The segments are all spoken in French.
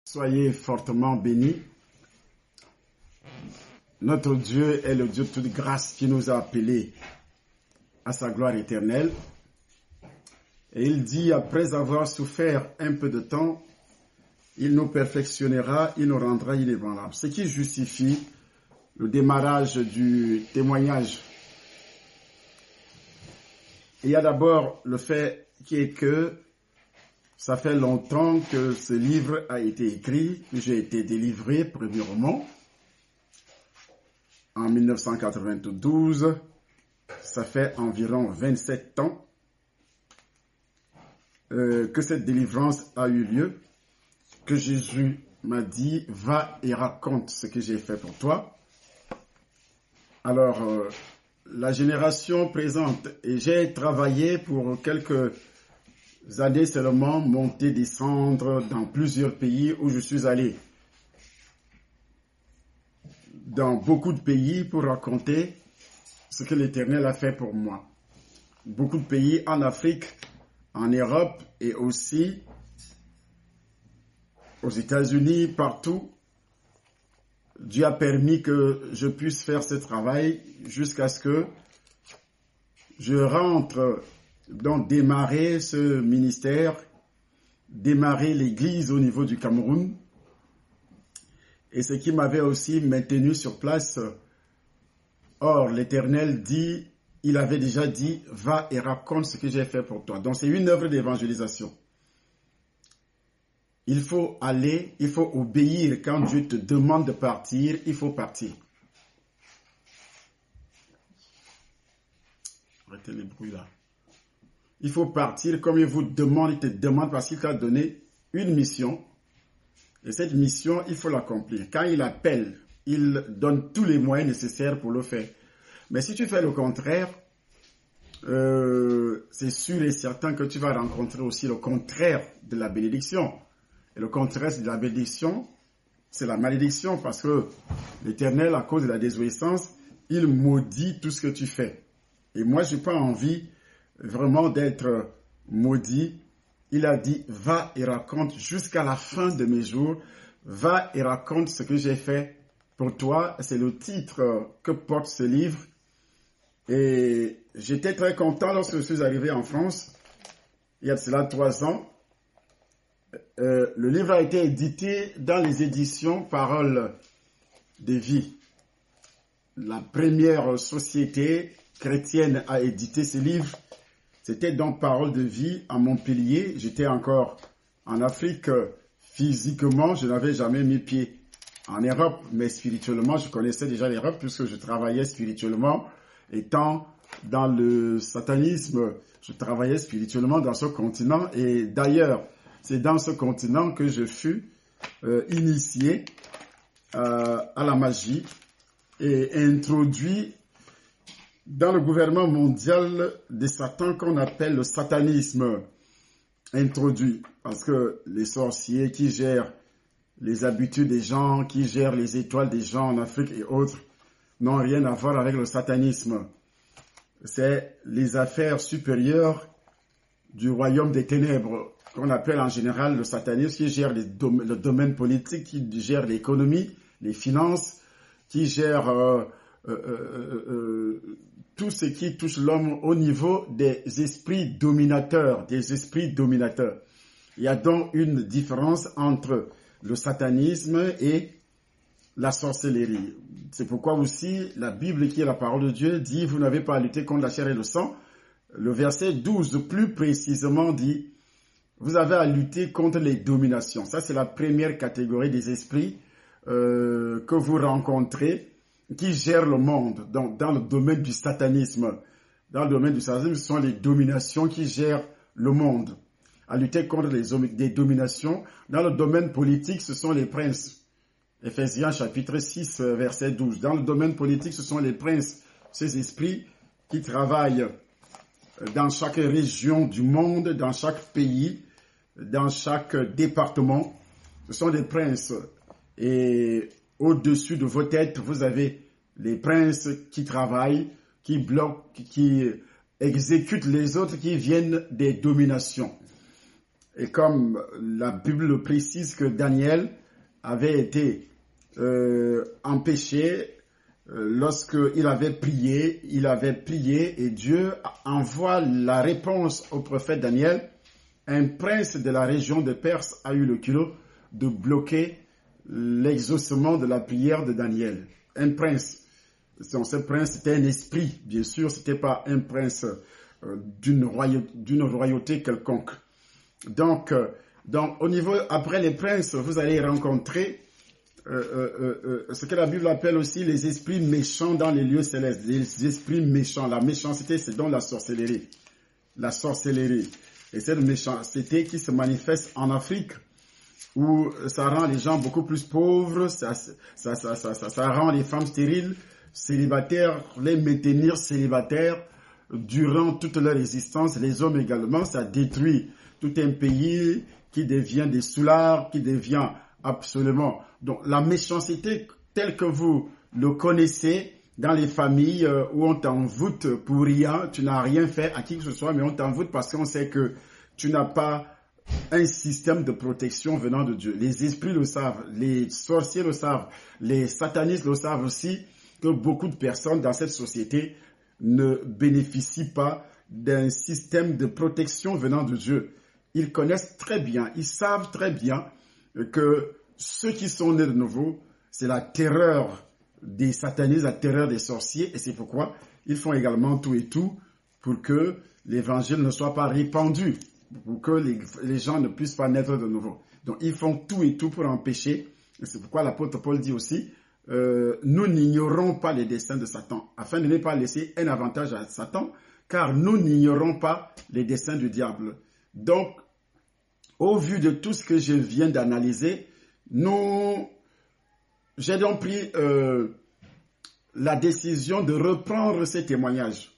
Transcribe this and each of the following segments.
Soyez fortement bénis. Notre Dieu est le Dieu de toute grâce qui nous a appelés à sa gloire éternelle. Et il dit, après avoir souffert un peu de temps, il nous perfectionnera, il nous rendra inébranlables. Ce qui justifie le démarrage du témoignage. Il y a d'abord le fait qui est que ça fait longtemps que ce livre a été écrit, que j'ai été délivré premièrement en 1992. Ça fait environ 27 ans que cette délivrance a eu lieu, que Jésus m'a dit, va et raconte ce que j'ai fait pour toi. Alors, la génération présente, et j'ai travaillé pour quelques années seulement, monter, descendre dans plusieurs pays où je suis allé. Dans beaucoup de pays pour raconter ce que l'Éternel a fait pour moi. Beaucoup de pays en Afrique, en Europe et aussi aux États-Unis, partout. Dieu a permis que je puisse faire ce travail jusqu'à ce que je rentre, donc démarrer ce ministère, démarrer l'église au niveau du Cameroun. Et ce qui m'avait aussi maintenu sur place. Or, l'Éternel dit, il avait déjà dit, va et raconte ce que j'ai fait pour toi. Donc, c'est une œuvre d'évangélisation. Il faut aller, il faut obéir. Quand Dieu te demande de partir, il faut partir. Arrêtez les bruits là. Il faut partir comme il vous demande, il te demande parce qu'il t'a donné une mission. Et cette mission, il faut l'accomplir. Quand il appelle, il donne tous les moyens nécessaires pour le faire. Mais si tu fais le contraire, c'est sûr et certain que tu vas rencontrer aussi le contraire de la bénédiction. Et le contraire de la bénédiction, c'est la malédiction parce que l'Éternel, à cause de la désobéissance, il maudit tout ce que tu fais. Et moi, je n'ai pas envie vraiment d'être maudit. Il a dit, va et raconte jusqu'à la fin de mes jours, va et raconte ce que j'ai fait pour toi. C'est le titre que porte ce livre. Et j'étais très content lorsque je suis arrivé en France, il y a de cela 3 ans. Le livre a été édité dans les éditions Paroles de vie. La première société chrétienne à éditer ce livre. C'était donc Paroles de vie à Montpellier. J'étais encore en Afrique physiquement. Je n'avais jamais mis pied en Europe, mais spirituellement, je connaissais déjà l'Europe puisque je travaillais spirituellement. Étant dans le satanisme, je travaillais spirituellement dans ce continent. Et d'ailleurs, c'est dans ce continent que je fus initié à la magie et introduit dans le gouvernement mondial de Satan qu'on appelle le satanisme introduit. Parce que les sorciers qui gèrent les habitudes des gens, qui gèrent les étoiles des gens en Afrique et autres, n'ont rien à voir avec le satanisme. C'est les affaires supérieures du royaume des ténèbres, qu'on appelle en général le satanisme, qui gère le domaine politique, qui gère l'économie, les finances, qui gère tout ce qui touche l'homme au niveau des esprits dominateurs, Il y a donc une différence entre le satanisme et la sorcellerie. C'est pourquoi aussi la Bible, qui est la parole de Dieu, dit « Vous n'avez pas à lutter contre la chair et le sang ». Le verset 12, plus précisément, dit « Vous avez à lutter contre les dominations ». Ça, c'est la première catégorie des esprits que vous rencontrez qui gèrent le monde. Donc, dans le domaine du satanisme, ce sont les dominations qui gèrent le monde. À lutter contre des dominations. Dans le domaine politique, ce sont les princes. Éphésiens chapitre 6, verset 12. Dans le domaine politique, ce sont les princes, ces esprits qui travaillent dans chaque région du monde, dans chaque pays, dans chaque département. Ce sont des princes. Et au-dessus de vos têtes, vous avez les princes qui travaillent, qui bloquent, qui exécutent les autres, qui viennent des dominations. Et comme la Bible le précise que Daniel avait été empêché lorsqu'il avait prié et Dieu envoie la réponse au prophète Daniel. Un prince de la région de Perse a eu le culot de bloquer l'exaucement de la prière de Daniel. Un prince. Ce prince était un esprit, bien sûr, c'était pas un prince d'une royauté quelconque. Donc, au niveau, après les princes, vous allez rencontrer ce que la Bible appelle aussi les esprits méchants dans les lieux célestes. Les esprits méchants. La méchanceté, c'est donc la sorcellerie. La sorcellerie. Et cette méchanceté qui se manifeste en Afrique, où ça rend les gens beaucoup plus pauvres, ça rend les femmes stériles, célibataires, les maintenir célibataires durant toute leur existence, les hommes également, ça détruit tout un pays qui devient des soulards, qui devient absolument... Donc la méchanceté telle que vous le connaissez dans les familles où on t'envoûte pour rien, tu n'as rien fait à qui que ce soit, mais on t'envoûte parce qu'on sait que tu n'as pas un système de protection venant de Dieu. Les esprits le savent, les sorciers le savent, les satanistes le savent aussi, que beaucoup de personnes dans cette société ne bénéficient pas d'un système de protection venant de Dieu. Ils connaissent très bien, ils savent très bien que ceux qui sont nés de nouveau, c'est la terreur des satanistes, la terreur des sorciers, et c'est pourquoi ils font également tout et tout pour que l'évangile ne soit pas répandu, pour que les gens ne puissent pas naître de nouveau. Donc ils font tout et tout pour empêcher, et c'est pourquoi l'apôtre Paul dit aussi, nous n'ignorons pas les desseins de Satan, afin de ne pas laisser un avantage à Satan, car nous n'ignorons pas les desseins du diable. Donc, au vu de tout ce que je viens d'analyser, j'ai donc pris la décision de reprendre ces témoignages.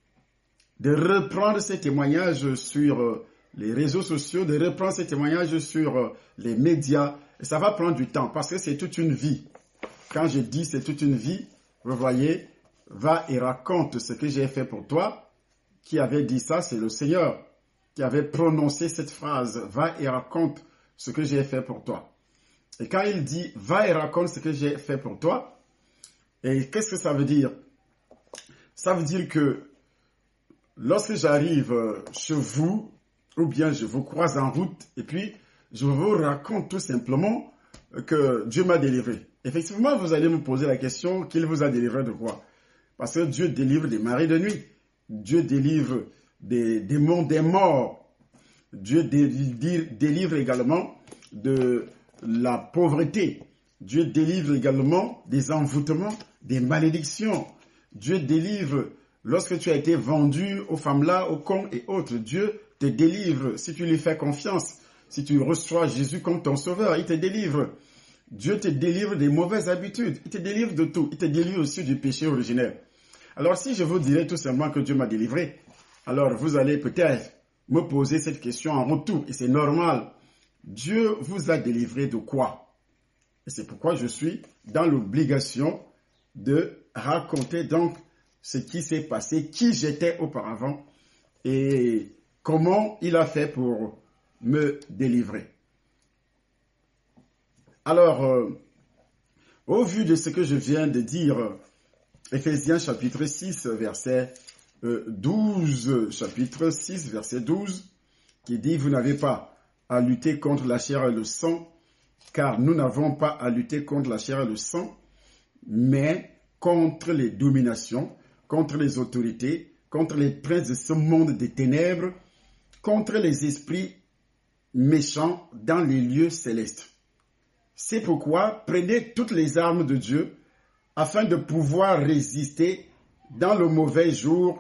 Sur les réseaux sociaux, de reprendre ces témoignages sur les médias. Et ça va prendre du temps parce que c'est toute une vie. Quand je dis c'est toute une vie, vous voyez, va et raconte ce que j'ai fait pour toi. Qui avait dit ça, c'est le Seigneur qui avait prononcé cette phrase. Va et raconte ce que j'ai fait pour toi. Et quand il dit, va et raconte ce que j'ai fait pour toi, et qu'est-ce que ça veut dire? Ça veut dire que lorsque j'arrive chez vous, ou bien je vous croise en route, et puis je vous raconte tout simplement que Dieu m'a délivré. Effectivement, vous allez me poser la question, qu'il vous a délivré de quoi? Parce que Dieu délivre des marées de nuit. Dieu délivre des démons des morts. Dieu délivre également de la pauvreté. Dieu délivre également des envoûtements, des malédictions. Dieu délivre lorsque tu as été vendu aux femmes là, aux cons et autres. Dieu te délivre si tu lui fais confiance. Si tu reçois Jésus comme ton sauveur, il te délivre. Dieu te délivre des mauvaises habitudes. Il te délivre de tout. Il te délivre aussi du péché originel. Alors si je vous dirais tout simplement que Dieu m'a délivré, alors vous allez peut-être me poser cette question en retour. Et c'est normal. Dieu vous a délivré de quoi? Et c'est pourquoi je suis dans l'obligation de raconter donc ce qui s'est passé, qui j'étais auparavant et comment il a fait pour me délivrer. Alors, au vu de ce que je viens de dire, Ephésiens chapitre 6, verset 12, chapitre 6, verset 12, qui dit « Vous n'avez pas à lutter contre la chair et le sang, car nous n'avons pas à lutter contre la chair et le sang, mais contre les dominations, contre les autorités, contre les princes de ce monde des ténèbres, contre les esprits méchants dans les lieux célestes. C'est pourquoi prenez toutes les armes de Dieu afin de pouvoir résister dans le mauvais jour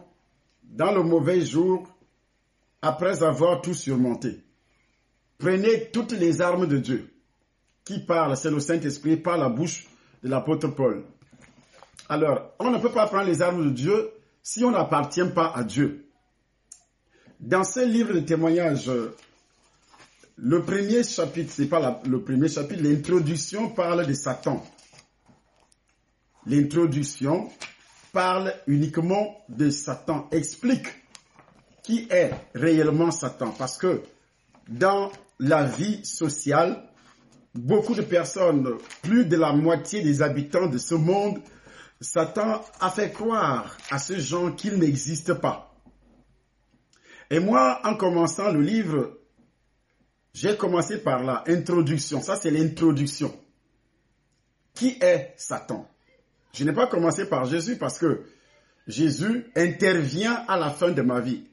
après avoir tout surmonté. Prenez toutes les armes de Dieu. Qui parle? C'est le Saint-Esprit par la bouche de l'apôtre Paul. Alors, on ne peut pas prendre les armes de Dieu si on n'appartient pas à Dieu. Dans ce livre de témoignages, le premier chapitre, c'est pas le premier chapitre, l'introduction parle de Satan. L'introduction parle uniquement de Satan, explique qui est réellement Satan. Parce que dans la vie sociale, beaucoup de personnes, plus de la moitié des habitants de ce monde, Satan a fait croire à ce genre qu'il n'existe pas. Et moi, en commençant le livre, j'ai commencé par l'introduction. Ça, c'est l'introduction. Qui est Satan? Je n'ai pas commencé par Jésus parce que Jésus intervient à la fin de ma vie.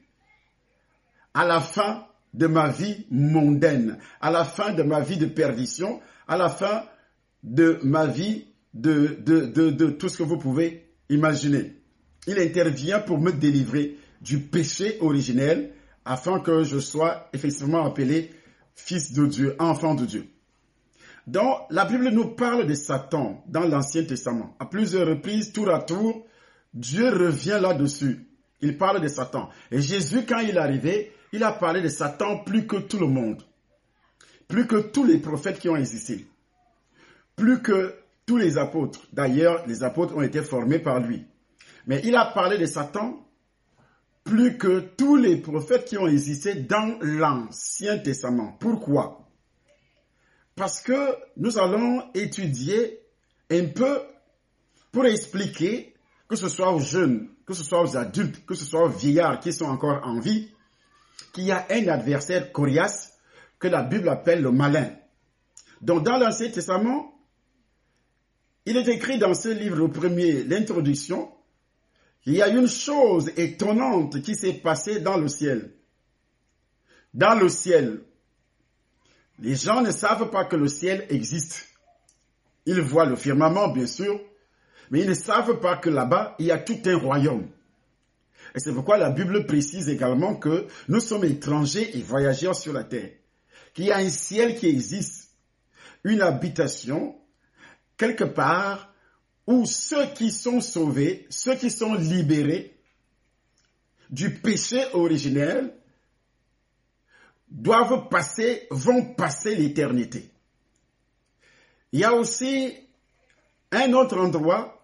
À la fin de ma vie mondaine. À la fin de ma vie de perdition. À la fin de ma vie de tout ce que vous pouvez imaginer. Il intervient pour me délivrer du péché originel afin que je sois effectivement appelé fils de Dieu, enfant de Dieu. Donc, la Bible nous parle de Satan dans l'Ancien Testament. À plusieurs reprises, tour à tour, Dieu revient là-dessus. Il parle de Satan. Et Jésus, quand il est arrivé, il a parlé de Satan plus que tout le monde. Plus que tous les prophètes qui ont existé. Plus que tous les apôtres. D'ailleurs, les apôtres ont été formés par lui. Mais il a parlé de Satan plus que tous les prophètes qui ont existé dans l'Ancien Testament. Pourquoi? Parce que nous allons étudier un peu pour expliquer, que ce soit aux jeunes, que ce soit aux adultes, que ce soit aux vieillards qui sont encore en vie, qu'il y a un adversaire coriace que la Bible appelle le malin. Donc dans l'Ancien Testament, il est écrit dans ce livre, le premier, l'introduction, il y a une chose étonnante qui s'est passée dans le ciel. Dans le ciel, les gens ne savent pas que le ciel existe. Ils voient le firmament, bien sûr, mais ils ne savent pas que là-bas, il y a tout un royaume. Et c'est pourquoi la Bible précise également que nous sommes étrangers et voyageurs sur la terre. Qu'il y a un ciel qui existe, une habitation, quelque part, où ceux qui sont sauvés, ceux qui sont libérés du péché originel, vont passer l'éternité. Il y a aussi un autre endroit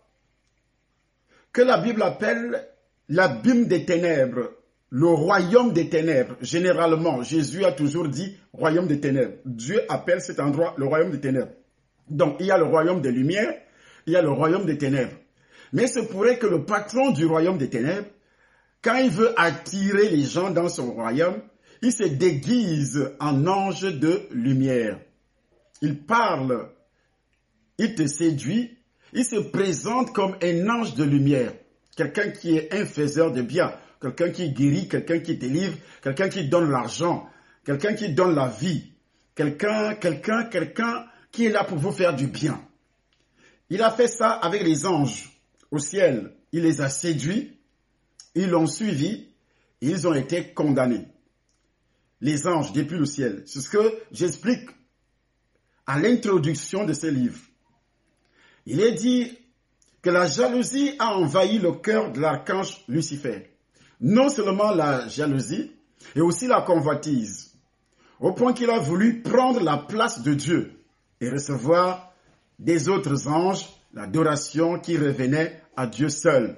que la Bible appelle l'abîme des ténèbres, le royaume des ténèbres. Généralement, Jésus a toujours dit royaume des ténèbres. Dieu appelle cet endroit le royaume des ténèbres. Donc, il y a le royaume des lumières, il y a le royaume des ténèbres. Mais il se pourrait que le patron du royaume des ténèbres, quand il veut attirer les gens dans son royaume, il se déguise en ange de lumière. Il parle, il te séduit, il se présente comme un ange de lumière. Quelqu'un qui est un faiseur de bien, quelqu'un qui guérit, quelqu'un qui délivre, quelqu'un qui donne l'argent, quelqu'un qui donne la vie, quelqu'un qui est là pour vous faire du bien. Il a fait ça avec les anges au ciel. Il les a séduits, ils l'ont suivi, et ils ont été condamnés. Les anges depuis le ciel. C'est ce que j'explique à l'introduction de ce livre. Il est dit que la jalousie a envahi le cœur de l'archange Lucifer. Non seulement la jalousie, et aussi la convoitise, au point qu'il a voulu prendre la place de Dieu et recevoir des autres anges l'adoration qui revenait à Dieu seul.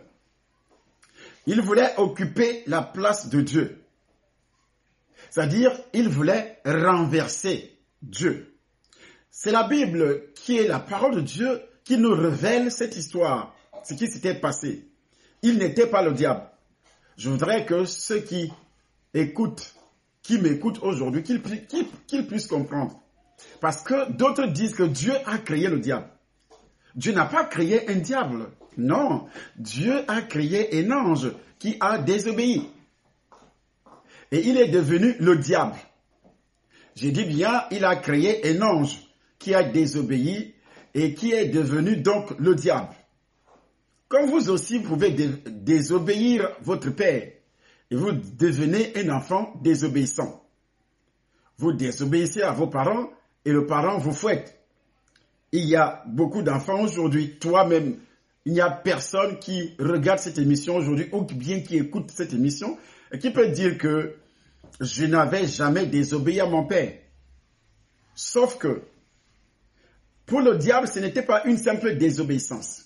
Il voulait occuper la place de Dieu. C'est-à-dire, il voulait renverser Dieu. C'est la Bible qui est la parole de Dieu qui nous révèle cette histoire, ce qui s'était passé. Il n'était pas le diable. Je voudrais que ceux qui écoutent, qui m'écoutent aujourd'hui, qu'ils puissent comprendre. Parce que d'autres disent que Dieu a créé le diable. Dieu n'a pas créé un diable. Non, Dieu a créé un ange qui a désobéi. Et il est devenu le diable. J'ai dit bien, il a créé un ange qui a désobéi et qui est devenu donc le diable. Comme vous aussi, vous pouvez désobéir votre père et vous devenez un enfant désobéissant. Vous désobéissez à vos parents et le parent vous fouette. Il y a beaucoup d'enfants aujourd'hui, toi-même, il n'y a personne qui regarde cette émission aujourd'hui ou bien qui écoute cette émission et qui peut dire que je n'avais jamais désobéi à mon père. Sauf que pour le diable, ce n'était pas une simple désobéissance.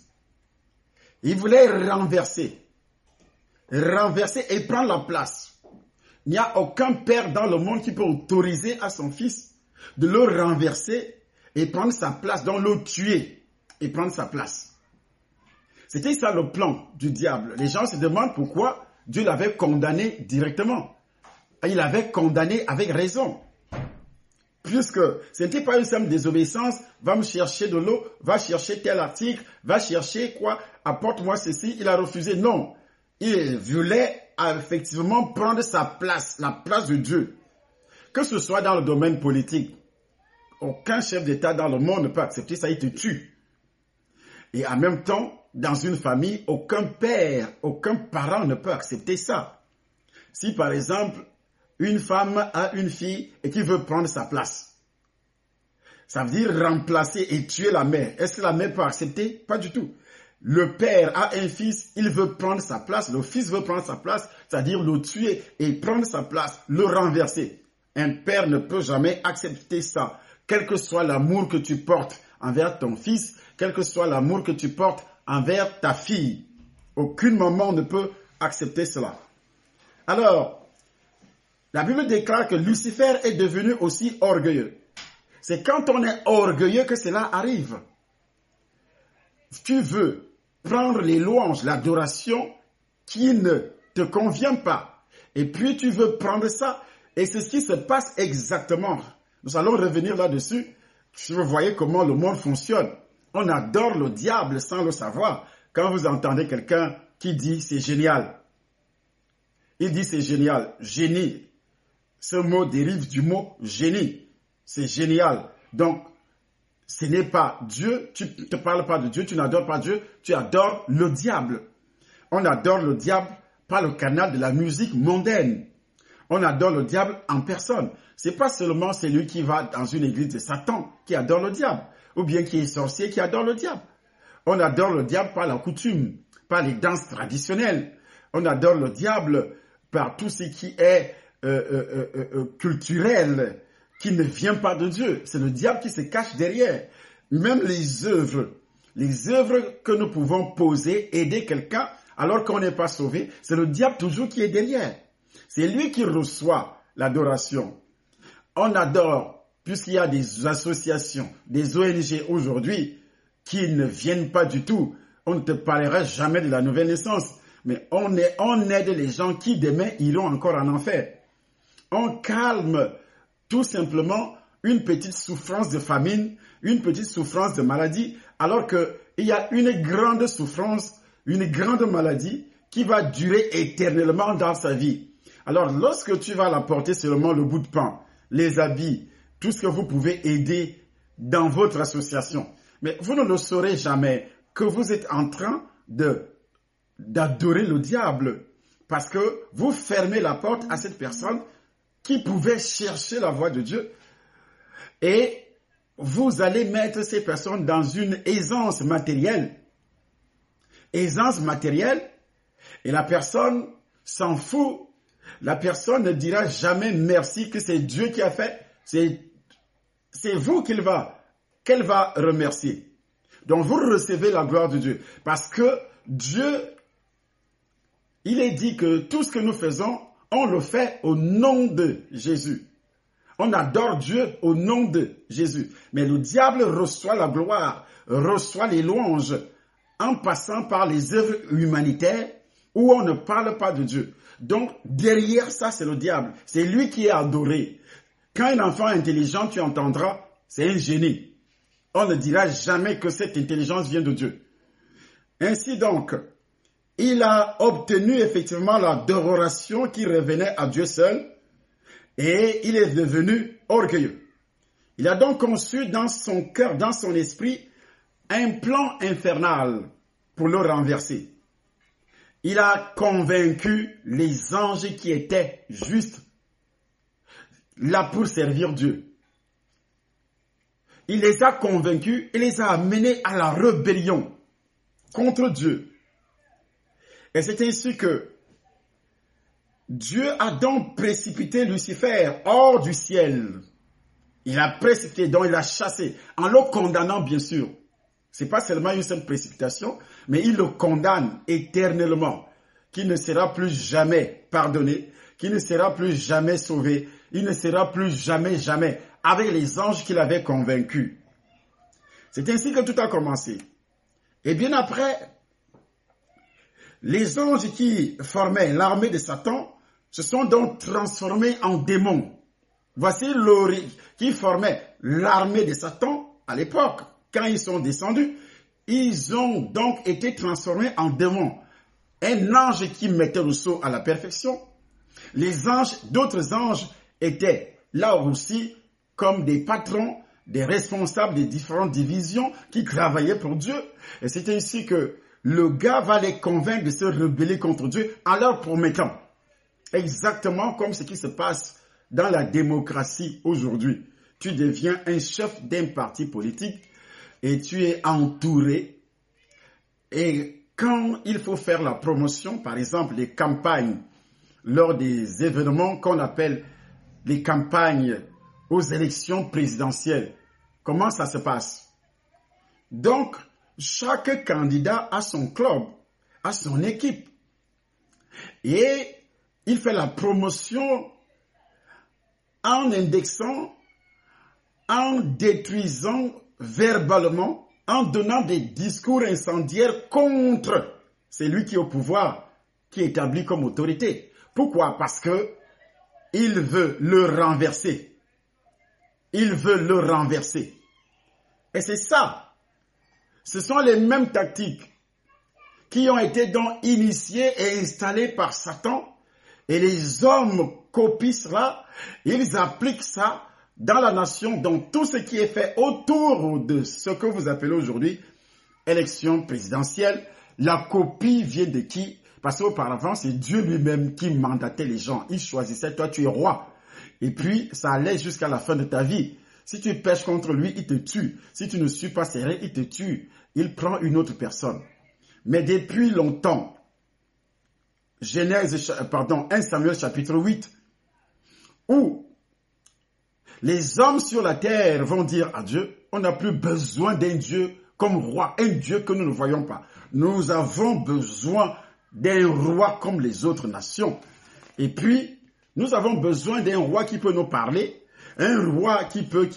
Il voulait renverser et prendre la place. Il n'y a aucun père dans le monde qui peut autoriser à son fils de le renverser et prendre sa place, donc le tuer et prendre sa place. C'était ça le plan du diable. Les gens se demandent pourquoi Dieu l'avait condamné directement. Il l'avait condamné avec raison. Puisque ce n'était pas une simple désobéissance, va me chercher de l'eau, va chercher tel article, va chercher quoi, apporte-moi ceci. Il a refusé. Non, il voulait effectivement prendre sa place, la place de Dieu. Que ce soit dans le domaine politique, aucun chef d'État dans le monde ne peut accepter ça, il te tue. Et en même temps, dans une famille, aucun père, aucun parent ne peut accepter ça. Si par exemple, une femme a une fille et qui veut prendre sa place, ça veut dire remplacer et tuer la mère. Est-ce que la mère peut accepter? Pas du tout. Le père a un fils, il veut prendre sa place, le fils veut prendre sa place, c'est-à-dire le tuer et prendre sa place, le renverser. Un père ne peut jamais accepter ça. Quel que soit l'amour que tu portes envers ton fils, quel que soit l'amour que tu portes envers ta fille, aucun moment ne peut accepter cela. Alors, la Bible déclare que Lucifer est devenu aussi orgueilleux. C'est quand on est orgueilleux que cela arrive. Tu veux prendre les louanges, l'adoration qui ne te convient pas. Et puis tu veux prendre ça. Et c'est ce qui se passe exactement. Nous allons revenir là-dessus. Si vous voyez comment le monde fonctionne. On adore le diable sans le savoir. Quand vous entendez quelqu'un qui dit c'est génial. Il dit c'est génial. Génie. Ce mot dérive du mot génie. C'est génial. Donc, ce n'est pas Dieu, tu ne te parles pas de Dieu, tu n'adores pas Dieu, tu adores le diable. On adore le diable par le canal de la musique mondaine. On adore le diable en personne. Ce n'est pas seulement celui qui va dans une église de Satan qui adore le diable, ou bien qui est sorcier qui adore le diable. On adore le diable par la coutume, par les danses traditionnelles. On adore le diable par tout ce qui est culturel, qui ne vient pas de Dieu. C'est le diable qui se cache derrière. Même les œuvres que nous pouvons poser, aider quelqu'un alors qu'on n'est pas sauvé, c'est le diable toujours qui est derrière. C'est lui qui reçoit l'adoration. On adore, puisqu'il y a des associations, des ONG aujourd'hui qui ne viennent pas du tout. On ne te parlera jamais de la nouvelle naissance, mais on aide les gens qui demain iront encore en enfer. On calme tout simplement une petite souffrance de famine, une petite souffrance de maladie, alors qu'il y a une grande souffrance, une grande maladie qui va durer éternellement dans sa vie. Alors, lorsque tu vas l'apporter seulement le bout de pain, les habits, tout ce que vous pouvez aider dans votre association, mais vous ne le saurez jamais que vous êtes en train d'adorer le diable parce que vous fermez la porte à cette personne qui pouvait chercher la voix de Dieu et vous allez mettre ces personnes dans une aisance matérielle. Aisance matérielle et la personne s'en fout. La personne ne dira jamais merci que c'est Dieu qui a fait. C'est vous qu'elle va remercier. Donc vous recevez la gloire de Dieu. Parce que Dieu, il est dit que tout ce que nous faisons, on le fait au nom de Jésus. On adore Dieu au nom de Jésus. Mais le diable reçoit la gloire, reçoit les louanges en passant par les œuvres humanitaires où on ne parle pas de Dieu. Donc, derrière ça, c'est le diable. C'est lui qui est adoré. Quand un enfant intelligent, tu entendras, c'est un génie. On ne dira jamais que cette intelligence vient de Dieu. Ainsi donc, il a obtenu effectivement l'adoration qui revenait à Dieu seul et il est devenu orgueilleux. Il a donc conçu dans son cœur, dans son esprit, un plan infernal pour le renverser. Il a convaincu les anges qui étaient justes là pour servir Dieu. Il les a convaincus et les a amenés à la rébellion contre Dieu. Et c'est ainsi que Dieu a donc précipité Lucifer hors du ciel. Il a précipité, donc il l'a chassé, en le condamnant bien sûr. Ce n'est pas seulement une simple précipitation, mais il le condamne éternellement, qu'il ne sera plus jamais pardonné, qu'il ne sera plus jamais sauvé. Il ne sera plus jamais, jamais avec les anges qu'il avait convaincus. C'est ainsi que tout a commencé. Et bien après, les anges qui formaient l'armée de Satan se sont donc transformés en démons. Voici qui formait l'armée de Satan à l'époque. Quand ils sont descendus, ils ont donc été transformés en démons. Un ange qui mettait le sceau à la perfection. Les anges, d'autres anges étaient là aussi comme des patrons, des responsables des différentes divisions qui travaillaient pour Dieu. Et c'est ainsi que le gars va les convaincre de se rebeller contre Dieu en leur promettant, exactement comme ce qui se passe dans la démocratie aujourd'hui. Tu deviens un chef d'un parti politique et tu es entouré. Et quand il faut faire la promotion, par exemple les campagnes, lors des événements qu'on appelle les campagnes aux élections présidentielles, comment ça se passe? Donc, chaque candidat a son club, a son équipe. Et il fait la promotion en indexant, en détruisant verbalement, en donnant des discours incendiaires contre celui qui est au pouvoir, qui est établi comme autorité. Pourquoi? Parce que il veut le renverser. Il veut le renverser. Et c'est ça. Ce sont les mêmes tactiques qui ont été donc initiées et installées par Satan. Et les hommes copient cela, ils appliquent ça dans la nation, dans tout ce qui est fait autour de ce que vous appelez aujourd'hui élection présidentielle. La copie vient de qui? Parce qu'auparavant, c'est Dieu lui-même qui mandatait les gens. Il choisissait, toi tu es roi. Et puis, ça allait jusqu'à la fin de ta vie. Si tu pèches contre lui, il te tue. Si tu ne suis pas serré, il te tue. Il prend une autre personne. Mais depuis longtemps, 1 Samuel chapitre 8, où les hommes sur la terre vont dire à Dieu, on n'a plus besoin d'un Dieu comme roi, un Dieu que nous ne voyons pas. Nous avons besoin d'un roi comme les autres nations. Et puis, nous avons besoin d'un roi qui peut nous parler, un roi qui peut.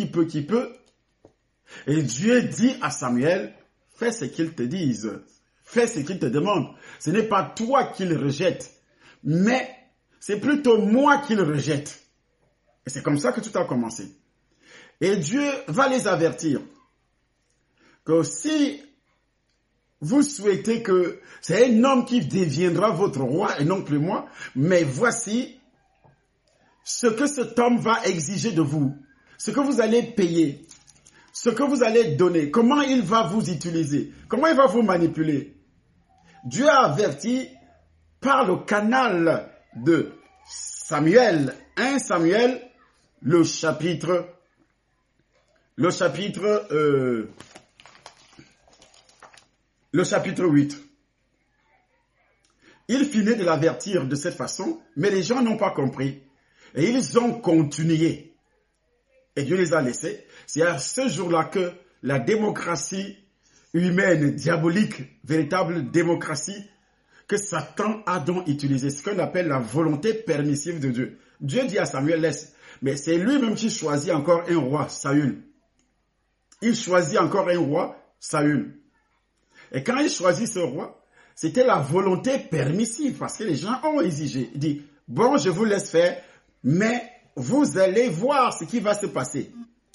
Et Dieu dit à Samuel, fais ce qu'il te dise, fais ce qu'il te demande. Ce n'est pas toi qu'il rejette, mais c'est plutôt moi qu'il rejette. Et c'est comme ça que tout a commencé. Et Dieu va les avertir que si vous souhaitez que c'est un homme qui deviendra votre roi et non plus moi, mais voici ce que cet homme va exiger de vous, ce que vous allez payer, ce que vous allez donner, comment il va vous utiliser, comment il va vous manipuler. Dieu a averti par le canal de Samuel, 1 Samuel, le chapitre 8. Il finit de l'avertir de cette façon, mais les gens n'ont pas compris. Et ils ont continué. Et Dieu les a laissés. C'est à ce jour-là que la démocratie humaine, diabolique, véritable démocratie, que Satan a donc utilisé, ce qu'on appelle la volonté permissive de Dieu. Dieu dit à Samuel, laisse. Mais c'est lui-même qui choisit encore un roi, Saül. Il choisit encore un roi, Saül. Et quand il choisit ce roi, c'était la volonté permissive, parce que les gens ont exigé. Il dit, bon, je vous laisse faire, mais vous allez voir ce qui va se passer.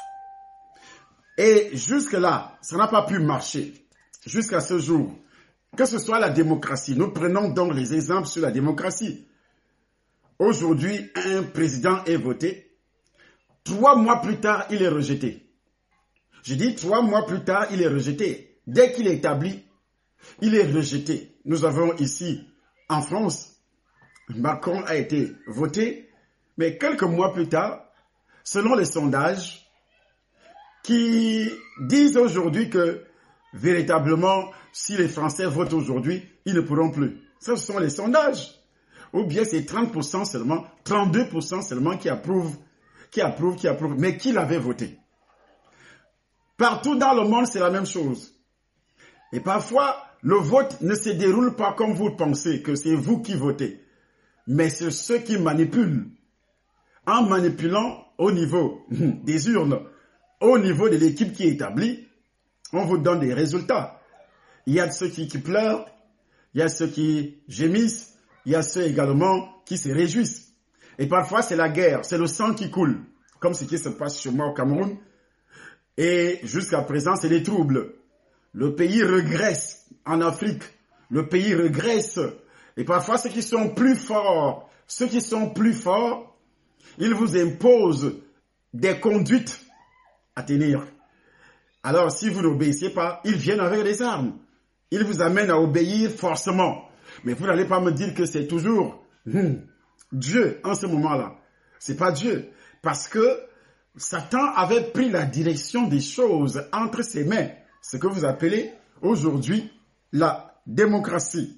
Et jusque-là, ça n'a pas pu marcher. Jusqu'à ce jour. Que ce soit la démocratie. Nous prenons donc les exemples sur la démocratie. Aujourd'hui, un président est voté. 3 mois plus tard, il est rejeté. Je dis 3 mois plus tard, il est rejeté. Dès qu'il est établi, il est rejeté. Nous avons ici, en France, Macron a été voté, mais quelques mois plus tard, selon les sondages, qui disent aujourd'hui que, véritablement, si les Français votent aujourd'hui, ils ne pourront plus. Ce sont les sondages. Ou bien c'est 30% seulement, 32% seulement qui approuvent, mais qui l'avaient voté. Partout dans le monde, c'est la même chose. Et parfois, le vote ne se déroule pas comme vous pensez, que c'est vous qui votez. mais c'est ceux qui manipulent. En manipulant au niveau des urnes, au niveau de l'équipe qui est établie, on vous donne des résultats. Il y a ceux qui pleurent, il y a ceux qui gémissent, il y a ceux également qui se réjouissent. Et parfois, c'est la guerre, c'est le sang qui coule, comme ce qui se passe chez moi au Cameroun. Et jusqu'à présent, c'est des troubles. Le pays regresse en Afrique. Le pays regresse. Et parfois, ceux qui sont plus forts, ils vous imposent des conduites à tenir. Alors, si vous n'obéissez pas, ils viennent avec des armes. Ils vous amènent à obéir forcément. Mais vous n'allez pas me dire que c'est toujours Dieu en ce moment-là. C'est pas Dieu. Parce que Satan avait pris la direction des choses entre ses mains. Ce que vous appelez aujourd'hui la démocratie.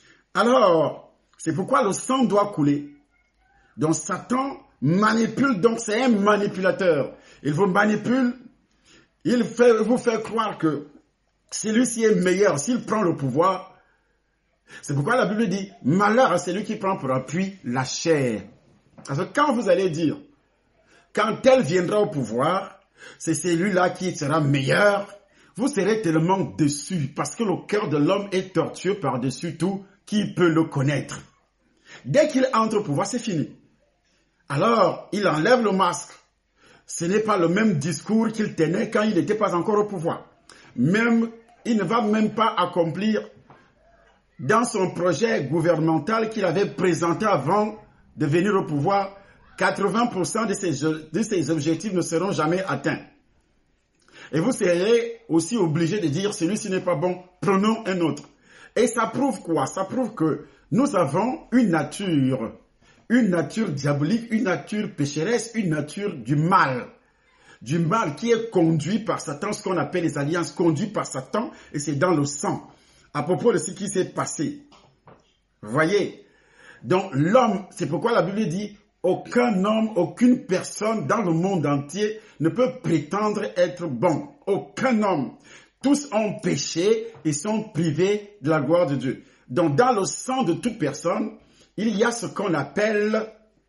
Alors, c'est pourquoi le sang doit couler. Donc Satan manipule, donc c'est un manipulateur. Il vous manipule, il vous fait croire que celui-ci est meilleur s'il prend le pouvoir. C'est pourquoi la Bible dit, malheur à celui qui prend pour appui la chair. Parce que quand vous allez dire, quand elle viendra au pouvoir, c'est celui-là qui sera meilleur, vous serez tellement déçus parce que le cœur de l'homme est tortueux par-dessus tout, qui peut le connaître. Dès qu'il entre au pouvoir, c'est fini. Alors, il enlève le masque. Ce n'est pas le même discours qu'il tenait quand il n'était pas encore au pouvoir. Même, il ne va même pas accomplir dans son projet gouvernemental qu'il avait présenté avant de venir au pouvoir. 80% de ces objectifs ne seront jamais atteints. Et vous serez aussi obligé de dire, celui-ci n'est pas bon, prenons un autre. Et ça prouve quoi? Ça prouve que nous avons une nature diabolique, une nature pécheresse, une nature du mal qui est conduit par Satan, ce qu'on appelle les alliances conduites par Satan, et c'est dans le sang. À propos de ce qui s'est passé, vous voyez, donc l'homme, c'est pourquoi la Bible dit, aucun homme, aucune personne dans le monde entier ne peut prétendre être bon. Aucun homme. Tous ont péché et sont privés de la gloire de Dieu. Donc dans le sang de toute personne, il y a ce qu'on appelle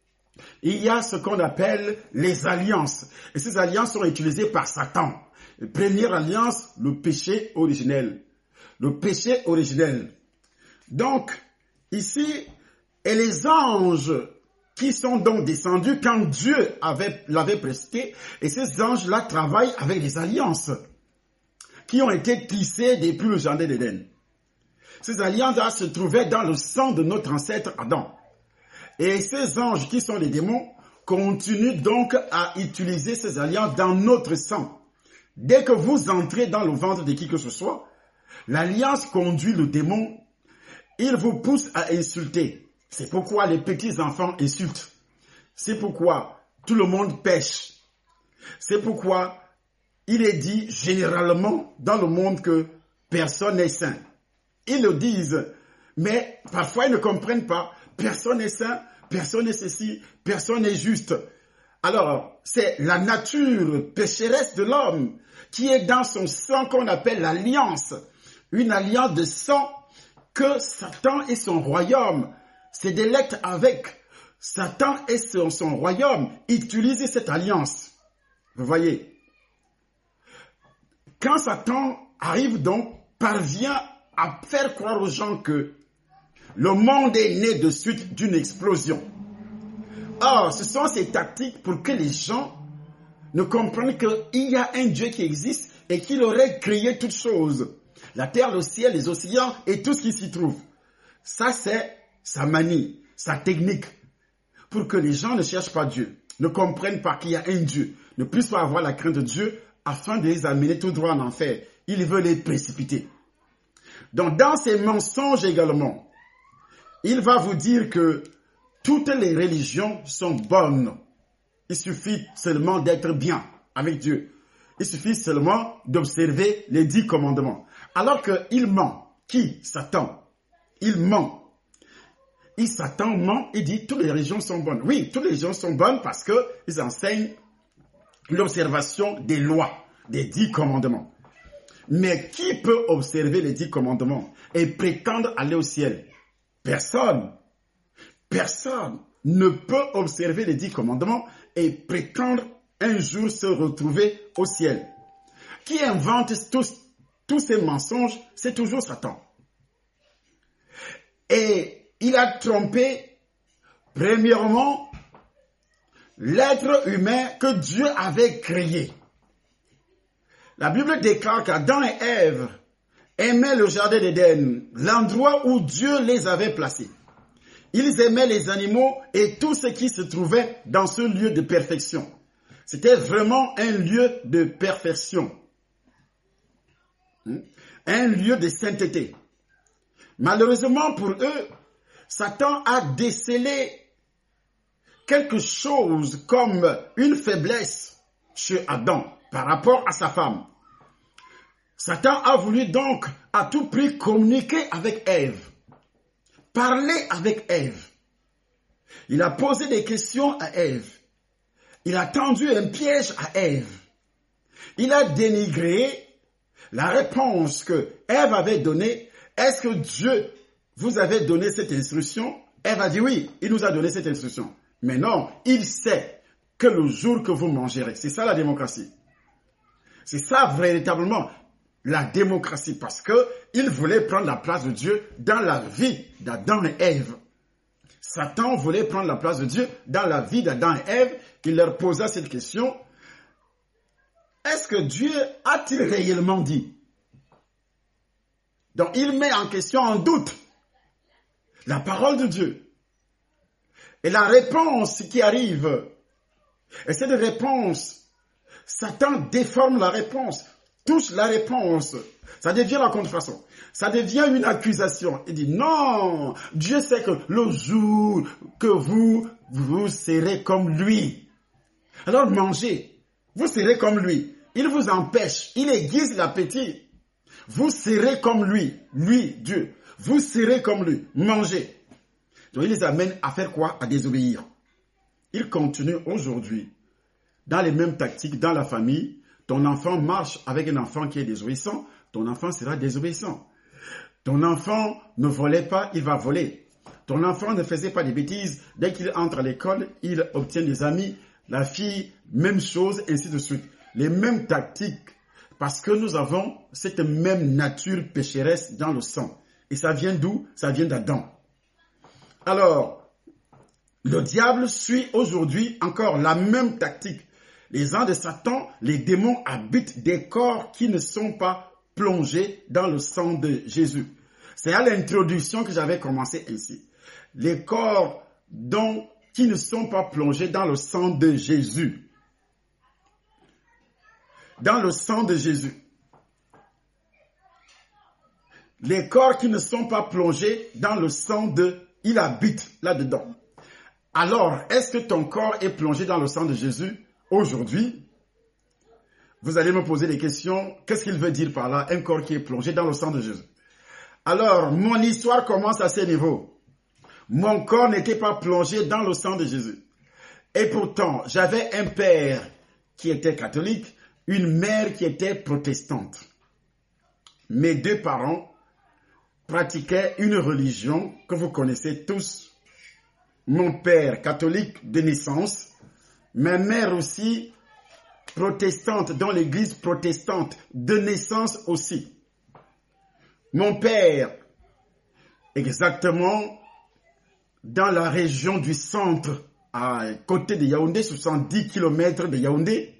les alliances. Et ces alliances sont utilisées par Satan. Première alliance, le péché originel. Le péché originel. Donc, ici, et les anges qui sont donc descendus quand Dieu l'avait prescrit, et ces anges-là travaillent avec des alliances qui ont été tissées depuis le jardin d'Éden. Ces alliances-là se trouvaient dans le sang de notre ancêtre Adam. Et ces anges qui sont les démons continuent donc à utiliser ces alliances dans notre sang. Dès que vous entrez dans le ventre de qui que ce soit, l'alliance conduit le démon, il vous pousse à insulter. C'est pourquoi les petits enfants insultent. C'est pourquoi tout le monde pêche. C'est pourquoi il est dit généralement dans le monde que personne n'est saint. Ils le disent, mais parfois ils ne comprennent pas. Personne n'est saint, personne n'est ceci, personne n'est juste. Alors, c'est la nature pécheresse de l'homme qui est dans son sang qu'on appelle l'alliance. Une alliance de sang que Satan et son royaume se délectent avec. Satan et son royaume utilisent cette alliance. Vous voyez. Quand Satan arrive donc, parvient à faire croire aux gens que le monde est né de suite d'une explosion. Or, ce sont ces tactiques pour que les gens ne comprennent qu'il y a un Dieu qui existe et qu'il aurait créé toutes choses. La terre, le ciel, les océans et tout ce qui s'y trouve. Ça, c'est sa manie, sa technique. Pour que les gens ne cherchent pas Dieu, ne comprennent pas qu'il y a un Dieu, ne puissent pas avoir la crainte de Dieu afin de les amener tout droit en enfer. Il veut les précipiter. Donc, dans ces mensonges également, il va vous dire que toutes les religions sont bonnes. Il suffit seulement d'être bien avec Dieu. Il suffit seulement d'observer les 10 commandements. Alors qu'il ment. Qui? Satan. Il ment. Satan ment, il dit toutes les religions sont bonnes. Oui, toutes les religions sont bonnes parce qu'ils enseignent l'observation des lois, des 10 commandements. Mais qui peut observer les 10 commandements et prétendre aller au ciel? Personne. personne ne peut observer les 10 commandements et prétendre un jour se retrouver au ciel. Qui invente tous ces mensonges, c'est toujours Satan. Et il a trompé, premièrement, l'être humain que Dieu avait créé. La Bible déclare qu'Adam et Ève aimaient le jardin d'Éden, l'endroit où Dieu les avait placés. Ils aimaient les animaux et tout ce qui se trouvait dans ce lieu de perfection. C'était vraiment un lieu de perfection. Un lieu de sainteté. Malheureusement pour eux, Satan a décelé quelque chose comme une faiblesse chez Adam par rapport à sa femme. Satan a voulu donc à tout prix communiquer avec Ève, parler avec Ève. Il a posé des questions à Ève. Il a tendu un piège à Ève. Il a dénigré la réponse que Ève avait donnée. Est-ce que Dieu vous avait donné cette instruction? Ève a dit oui, il nous a donné cette instruction. Mais non, il sait que le jour que vous mangerez, c'est ça la démocratie. C'est ça véritablement la démocratie, parce qu'il voulait prendre la place de Dieu dans la vie d'Adam et Ève. Satan voulait prendre la place de Dieu dans la vie d'Adam et Ève. Il leur posa cette question. Est-ce que Dieu a-t-il réellement dit? Donc il met en question, en doute, la parole de Dieu. Et la réponse qui arrive, et cette réponse, Satan déforme la réponse, touche la réponse. Ça devient la contrefaçon. Ça devient une accusation. Il dit non, Dieu sait que le jour que vous serez comme lui. Alors mangez, vous serez comme lui. Il vous empêche, il aiguise l'appétit. Vous serez comme lui, Dieu. Vous serez comme lui, mangez. Donc il les amène à faire quoi? À désobéir. Il continue aujourd'hui dans les mêmes tactiques dans la famille. Ton enfant marche avec un enfant qui est désobéissant, ton enfant sera désobéissant. Ton enfant ne volait pas, il va voler. Ton enfant ne faisait pas des bêtises, dès qu'il entre à l'école, il obtient des amis. La fille, même chose, ainsi de suite. Les mêmes tactiques, parce que nous avons cette même nature pécheresse dans le sang. Et ça vient d'où? Ça vient d'Adam. Alors, le diable suit aujourd'hui encore la même tactique. Les ans de Satan, les démons habitent des corps qui ne sont pas plongés dans le sang de Jésus. C'est à l'introduction que j'avais commencé ainsi. Les corps qui ne sont pas plongés dans le sang de Jésus. Dans le sang de Jésus. Les corps qui ne sont pas plongés dans le sang il habite là-dedans. Alors, est-ce que ton corps est plongé dans le sang de Jésus? Aujourd'hui, vous allez me poser des questions. Qu'est-ce qu'il veut dire par là, un corps qui est plongé dans le sang de Jésus? Alors, mon histoire commence à ce niveau. Mon corps n'était pas plongé dans le sang de Jésus. Et pourtant, j'avais un père qui était catholique, une mère qui était protestante. Mes deux parents pratiquaient une religion que vous connaissez tous. Mon père catholique de naissance, ma mère aussi protestante, dans l'église protestante de naissance aussi. Mon père, exactement dans la région du centre, à côté de Yaoundé, 70 km de Yaoundé.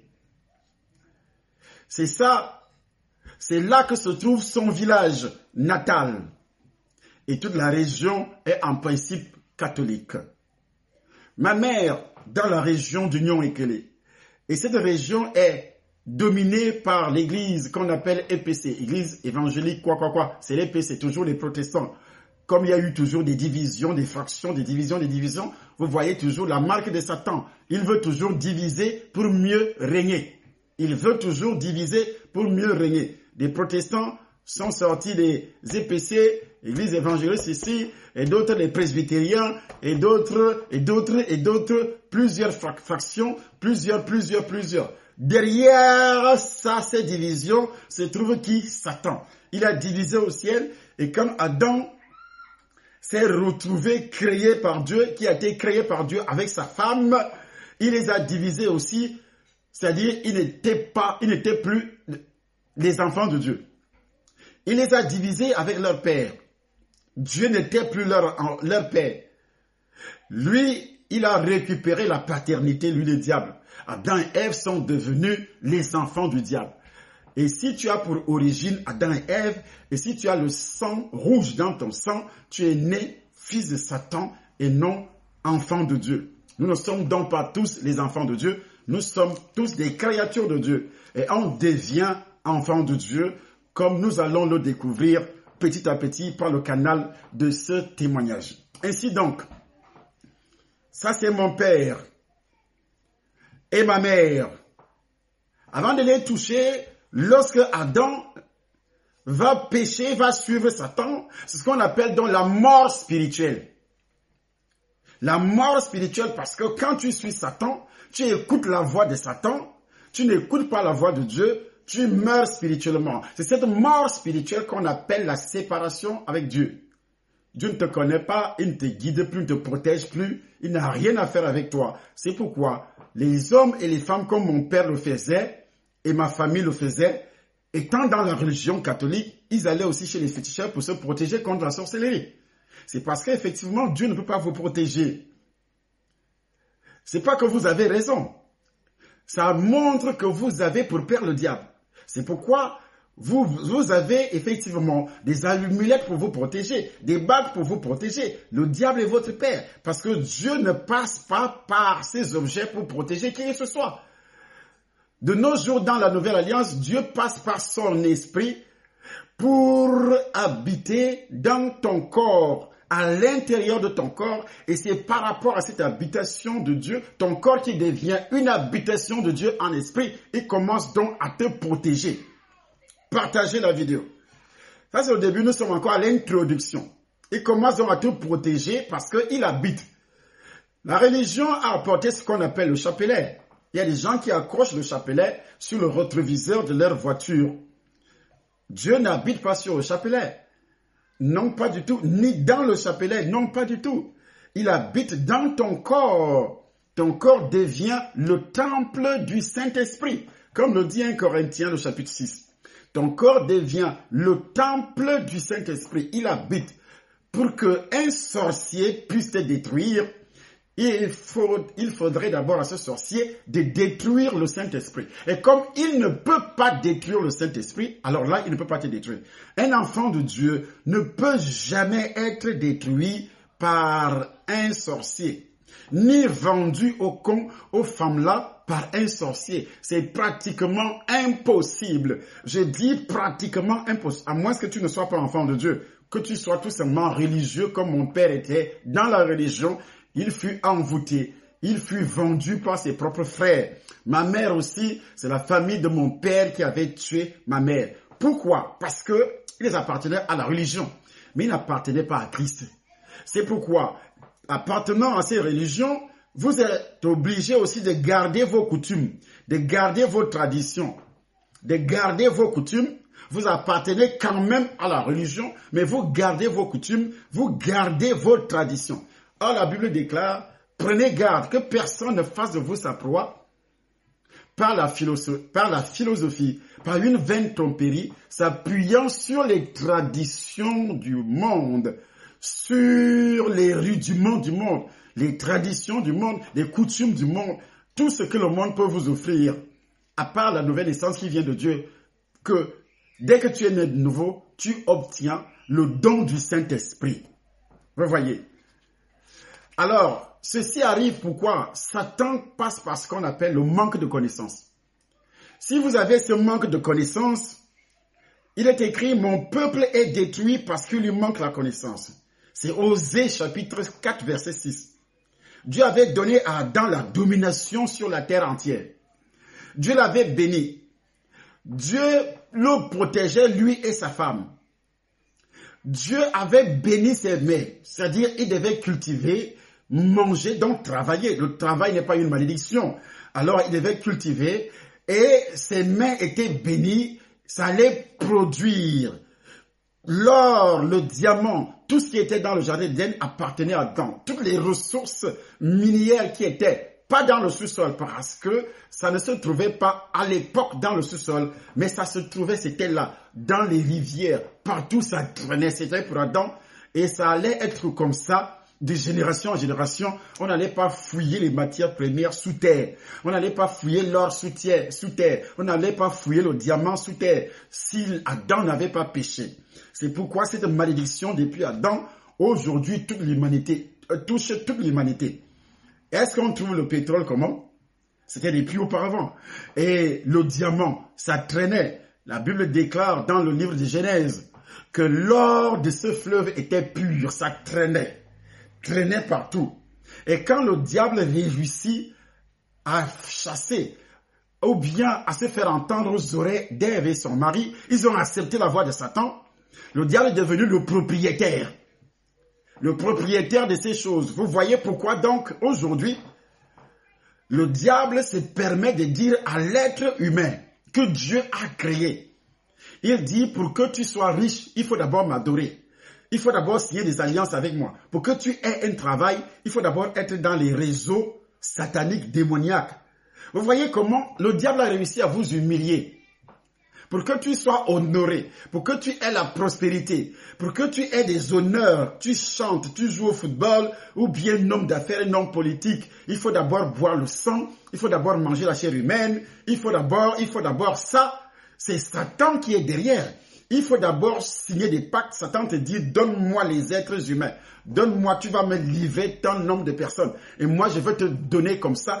C'est ça, c'est là que se trouve son village natal. Et toute la région est en principe catholique. Ma mère, dans la région d'Union Ekele. Et cette région est dominée par l'église qu'on appelle EPC, église évangélique, quoi. C'est l'EPC, toujours les protestants. Comme il y a eu toujours des divisions, des fractions, des divisions, vous voyez toujours la marque de Satan. Il veut toujours diviser pour mieux régner. Il veut toujours diviser pour mieux régner. Des protestants sont sortis des EPC, église évangélique ici, et d'autres les presbytériens, et d'autres, plusieurs factions, plusieurs. Derrière ça, ces divisions, se trouve qui? Satan. Il a divisé au ciel, et comme Adam s'est retrouvé créé par Dieu, qui a été créé par Dieu avec sa femme. Il les a divisés aussi, c'est-à-dire ils n'étaient plus les enfants de Dieu. Il les a divisés avec leur père. Dieu n'était plus leur père. Lui, il a récupéré la paternité, lui le diable. Adam et Ève sont devenus les enfants du diable. Et si tu as pour origine Adam et Ève, et si tu as le sang rouge dans ton sang, tu es né fils de Satan et non enfant de Dieu. Nous ne sommes donc pas tous les enfants de Dieu, nous sommes tous des créatures de Dieu. Et on devient enfant de Dieu comme nous allons le découvrir petit à petit par le canal de ce témoignage. Ainsi donc, ça c'est mon père et ma mère. Avant de les toucher, lorsque Adam va pécher, va suivre Satan, c'est ce qu'on appelle donc la mort spirituelle. La mort spirituelle parce que quand tu suis Satan, tu écoutes la voix de Satan, tu n'écoutes pas la voix de Dieu, tu meurs spirituellement. C'est cette mort spirituelle qu'on appelle la séparation avec Dieu. Dieu ne te connaît pas, il ne te guide plus, ne te protège plus, il n'a rien à faire avec toi. C'est pourquoi les hommes et les femmes comme mon père le faisait, et ma famille le faisait, étant dans la religion catholique, ils allaient aussi chez les féticheurs pour se protéger contre la sorcellerie. C'est parce qu'effectivement, Dieu ne peut pas vous protéger. C'est pas que vous avez raison. Ça montre que vous avez pour père le diable. C'est pourquoi vous avez effectivement des amulettes pour vous protéger, des bagues pour vous protéger. Le diable est votre père. Parce que Dieu ne passe pas par ces objets pour protéger qui que ce soit. De nos jours, dans la Nouvelle Alliance, Dieu passe par son esprit pour habiter dans ton corps, à l'intérieur de ton corps. Et c'est par rapport à cette habitation de Dieu, ton corps qui devient une habitation de Dieu en esprit. Il commence donc à te protéger. Partagez la vidéo. Ça, c'est au début, nous sommes encore à l'introduction. Il commence donc à te protéger parce qu'il habite. La religion a apporté ce qu'on appelle le chapelet. Il y a des gens qui accrochent le chapelet sur le rétroviseur de leur voiture. Dieu n'habite pas sur le chapelet. Non, pas du tout. Ni dans le chapelet. Non, pas du tout. Il habite dans ton corps. Ton corps devient le temple du Saint-Esprit. Comme le dit 1 Corinthiens, le chapitre 6. Ton corps devient le temple du Saint-Esprit. Il habite. Pour qu'un sorcier puisse te détruire, il faudrait d'abord à ce sorcier de détruire le Saint-Esprit. Et comme il ne peut pas détruire le Saint-Esprit, alors là, il ne peut pas te détruire. Un enfant de Dieu ne peut jamais être détruit par un sorcier, ni vendu aux femmes-là par un sorcier. C'est pratiquement impossible. Je dis pratiquement impossible, à moins que tu ne sois pas enfant de Dieu, que tu sois tout simplement religieux comme mon père était dans la religion. Il fut envoûté, il fut vendu par ses propres frères. Ma mère aussi, c'est la famille de mon père qui avait tué ma mère. Pourquoi? Parce qu'ils appartenaient à la religion, mais ils n'appartenaient pas à Christ. C'est pourquoi, appartenant à ces religions, vous êtes obligés aussi de garder vos coutumes, de garder vos traditions, de garder vos coutumes. Vous appartenez quand même à la religion, mais vous gardez vos coutumes, vous gardez vos traditions. Or, la Bible déclare, prenez garde que personne ne fasse de vous sa proie par la philosophie, par une vaine tromperie, s'appuyant sur les traditions du monde, sur les rudiments du monde, les traditions du monde, les coutumes du monde, tout ce que le monde peut vous offrir, à part la nouvelle naissance qui vient de Dieu, que dès que tu es né de nouveau, tu obtiens le don du Saint-Esprit. Vous voyez? Alors, ceci arrive pourquoi Satan passe par ce qu'on appelle le manque de connaissance. Si vous avez ce manque de connaissance, il est écrit « Mon peuple est détruit parce qu'il lui manque la connaissance ». C'est Osée chapitre 4 verset 6. Dieu avait donné à Adam la domination sur la terre entière. Dieu l'avait béni. Dieu le protégeait, lui et sa femme. Dieu avait béni ses mains, c'est-à-dire il devait cultiver, manger, donc travailler. Le travail n'est pas une malédiction. Alors il devait cultiver et ses mains étaient bénies, ça allait produire l'or, le diamant, tout ce qui était dans le jardin d'Éden appartenait à Adam. Toutes les ressources minières qui étaient pas dans le sous-sol, parce que ça ne se trouvait pas à l'époque dans le sous-sol, mais ça se trouvait, c'était là, dans les rivières, partout ça traînait, c'était pour Adam, et ça allait être comme ça, de génération en génération. On n'allait pas fouiller les matières premières sous terre, on n'allait pas fouiller l'or sous terre, on n'allait pas fouiller le diamant sous terre, si Adam n'avait pas péché. C'est pourquoi cette malédiction depuis Adam, aujourd'hui, toute l'humanité, touche toute l'humanité. Est-ce qu'on trouve le pétrole comment? C'était depuis auparavant. Et le diamant, ça traînait. La Bible déclare dans le livre de Genèse que l'or de ce fleuve était pur, ça traînait partout. Et quand le diable réussit à chasser ou bien à se faire entendre aux oreilles d'Ève et son mari, ils ont accepté la voix de Satan. Le diable est devenu le propriétaire de ces choses. Vous voyez pourquoi donc aujourd'hui, le diable se permet de dire à l'être humain que Dieu a créé. Il dit, pour que tu sois riche, il faut d'abord m'adorer. Il faut d'abord signer des alliances avec moi. Pour que tu aies un travail, il faut d'abord être dans les réseaux sataniques, démoniaques. Vous voyez comment le diable a réussi à vous humilier. Pour que tu sois honoré, pour que tu aies la prospérité, pour que tu aies des honneurs, tu chantes, tu joues au football, ou bien homme d'affaires, un homme politique, il faut d'abord boire le sang, il faut d'abord manger la chair humaine, il faut d'abord ça. C'est Satan qui est derrière. Il faut d'abord signer des pactes. Satan te dit, donne-moi les êtres humains. Donne-moi, tu vas me livrer tant nombre de personnes. Et moi, je vais te donner comme ça,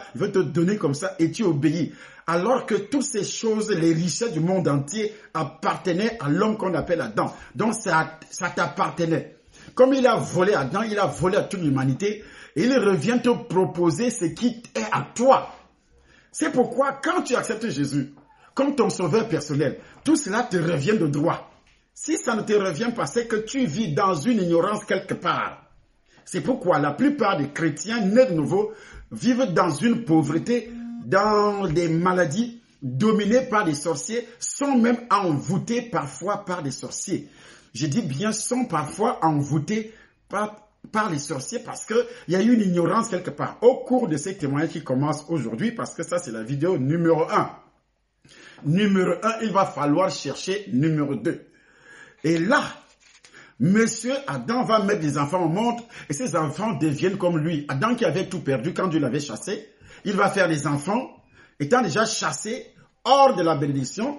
et tu obéis. Alors que toutes ces choses, les richesses du monde entier appartenaient à l'homme qu'on appelle Adam. Donc ça t'appartenait. Comme il a volé Adam, il a volé à toute l'humanité. Et il revient te proposer ce qui est à toi. C'est pourquoi quand tu acceptes Jésus comme ton sauveur personnel, tout cela te revient de droit. Si ça ne te revient pas, c'est que tu vis dans une ignorance quelque part. C'est pourquoi la plupart des chrétiens nés de nouveau vivent dans une pauvreté, dans des maladies, dominés par des sorciers, sont même envoûtés parfois par des sorciers. Je dis bien, sont parfois envoûtés par les sorciers parce qu'il y a eu une ignorance quelque part. Au cours de ces témoignages qui commencent aujourd'hui, parce que ça c'est la vidéo numéro 1. Numéro 1, il va falloir chercher numéro 2. Et là, Monsieur Adam va mettre des enfants au monde et ces enfants deviennent comme lui. Adam qui avait tout perdu quand Dieu l'avait chassé, il va faire des enfants, étant déjà chassé hors de la bénédiction,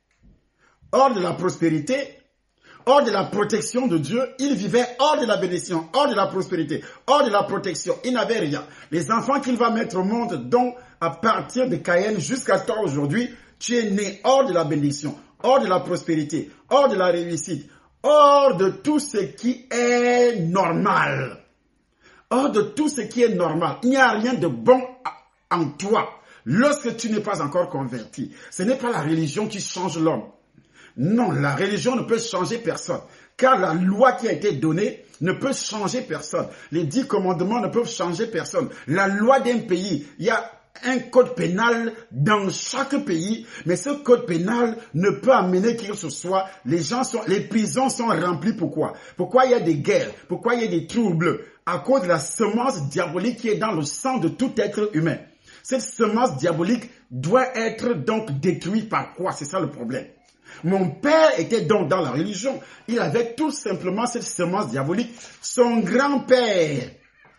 hors de la prospérité, hors de la protection de Dieu. Il vivait hors de la bénédiction, hors de la prospérité, hors de la protection. Il n'avait rien. Les enfants qu'il va mettre au monde, dont à partir de Caïn jusqu'à toi aujourd'hui, tu es né hors de la bénédiction, hors de la prospérité, hors de la réussite, hors de tout ce qui est normal. Hors de tout ce qui est normal. Il n'y a rien de bon en toi lorsque tu n'es pas encore converti. Ce n'est pas la religion qui change l'homme. Non, la religion ne peut changer personne. Car la loi qui a été donnée ne peut changer personne. Les 10 commandements ne peuvent changer personne. La loi d'un pays, il y a un code pénal dans chaque pays, mais ce code pénal ne peut amener qui que ce soit. Les prisons sont remplies. Pourquoi? Pourquoi il y a des guerres? Pourquoi il y a des troubles? À cause de la semence diabolique qui est dans le sang de tout être humain. Cette semence diabolique doit être donc détruite par quoi? C'est ça le problème. Mon père était donc dans la religion. Il avait tout simplement cette semence diabolique. Son grand-père,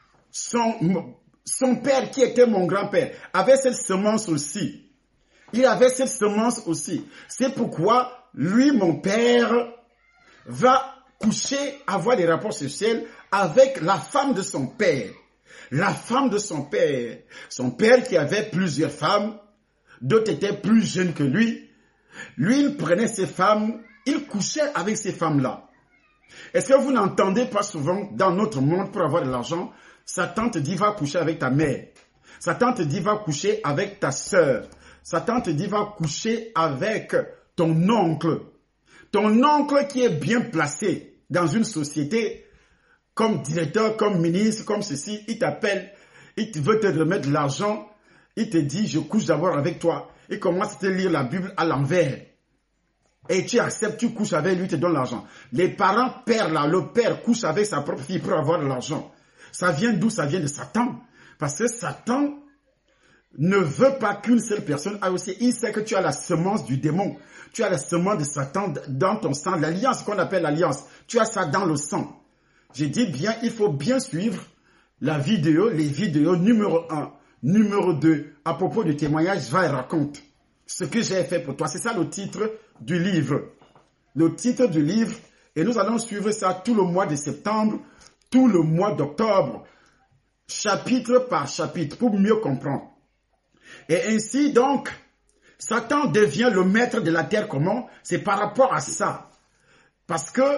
son père qui était mon grand-père avait cette semence aussi. Il avait cette semence aussi. C'est pourquoi lui, mon père, va coucher, avoir des rapports sexuels avec la femme de son père. La femme de son père. Son père qui avait plusieurs femmes, d'autres étaient plus jeunes que lui. Lui, il prenait ses femmes, il couchait avec ces femmes-là. Est-ce que vous n'entendez pas souvent dans notre monde pour avoir de l'argent, Satan te dit va coucher avec ta mère. Satan te dit va coucher avec ta sœur. Satan te dit va coucher avec ton oncle. Ton oncle qui est bien placé dans une société comme directeur, comme ministre, comme ceci, il t'appelle, il veut te remettre de l'argent, il te dit je couche d'abord avec toi. Il commence à te lire la Bible à l'envers. et tu acceptes, tu couches avec lui, tu te donnes l'argent. Les parents, père là, le père couche avec sa propre fille pour avoir de l'argent. Ça vient d'où? Ça vient de Satan. Parce que Satan ne veut pas qu'une seule personne aille aussi. Il sait que tu as la semence du démon. Tu as la semence de Satan dans ton sang. L'alliance qu'on appelle l'alliance. Tu as ça dans le sang. J'ai dit bien, il faut bien suivre la vidéo, les vidéos numéro 1, numéro 2, à propos du témoignage, va et raconte ce que j'ai fait pour toi. C'est ça le titre du livre. Le titre du livre, et nous allons suivre ça tout le mois de septembre, tout le mois d'octobre, chapitre par chapitre, pour mieux comprendre. Et ainsi, donc, Satan devient le maître de la terre. Comment? C'est par rapport à ça. Parce que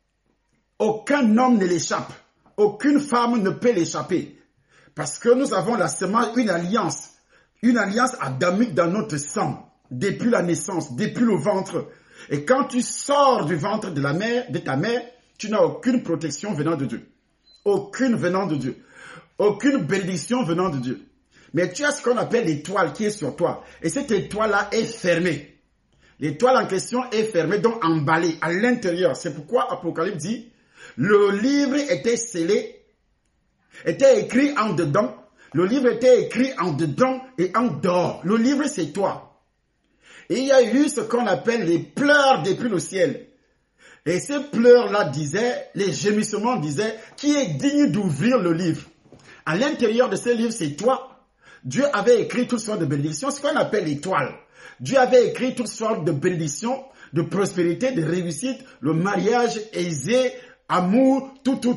aucun homme ne l'échappe. Aucune femme ne peut l'échapper. Parce que nous avons la semence, une alliance adamique dans notre sang, depuis la naissance, depuis le ventre. Et quand tu sors du ventre de ta mère, tu n'as aucune protection venant de Dieu. Aucune venant de Dieu. Aucune bénédiction venant de Dieu. Mais tu as ce qu'on appelle l'étoile qui est sur toi. Et cette étoile-là est fermée. L'étoile en question est fermée, donc emballée à l'intérieur. C'est pourquoi Apocalypse dit, le livre était scellé, était écrit en dedans. Le livre était écrit en dedans et en dehors. Le livre, c'est toi. Et il y a eu ce qu'on appelle les pleurs depuis le ciel. Et ces pleurs-là disaient, les gémissements disaient, qui est digne d'ouvrir le livre? À l'intérieur de ce livre, c'est toi. Dieu avait écrit toutes sortes de bénédictions, ce qu'on appelle l'étoile. Dieu avait écrit toutes sortes de bénédictions, de prospérité, de réussite, le mariage aisé, amour,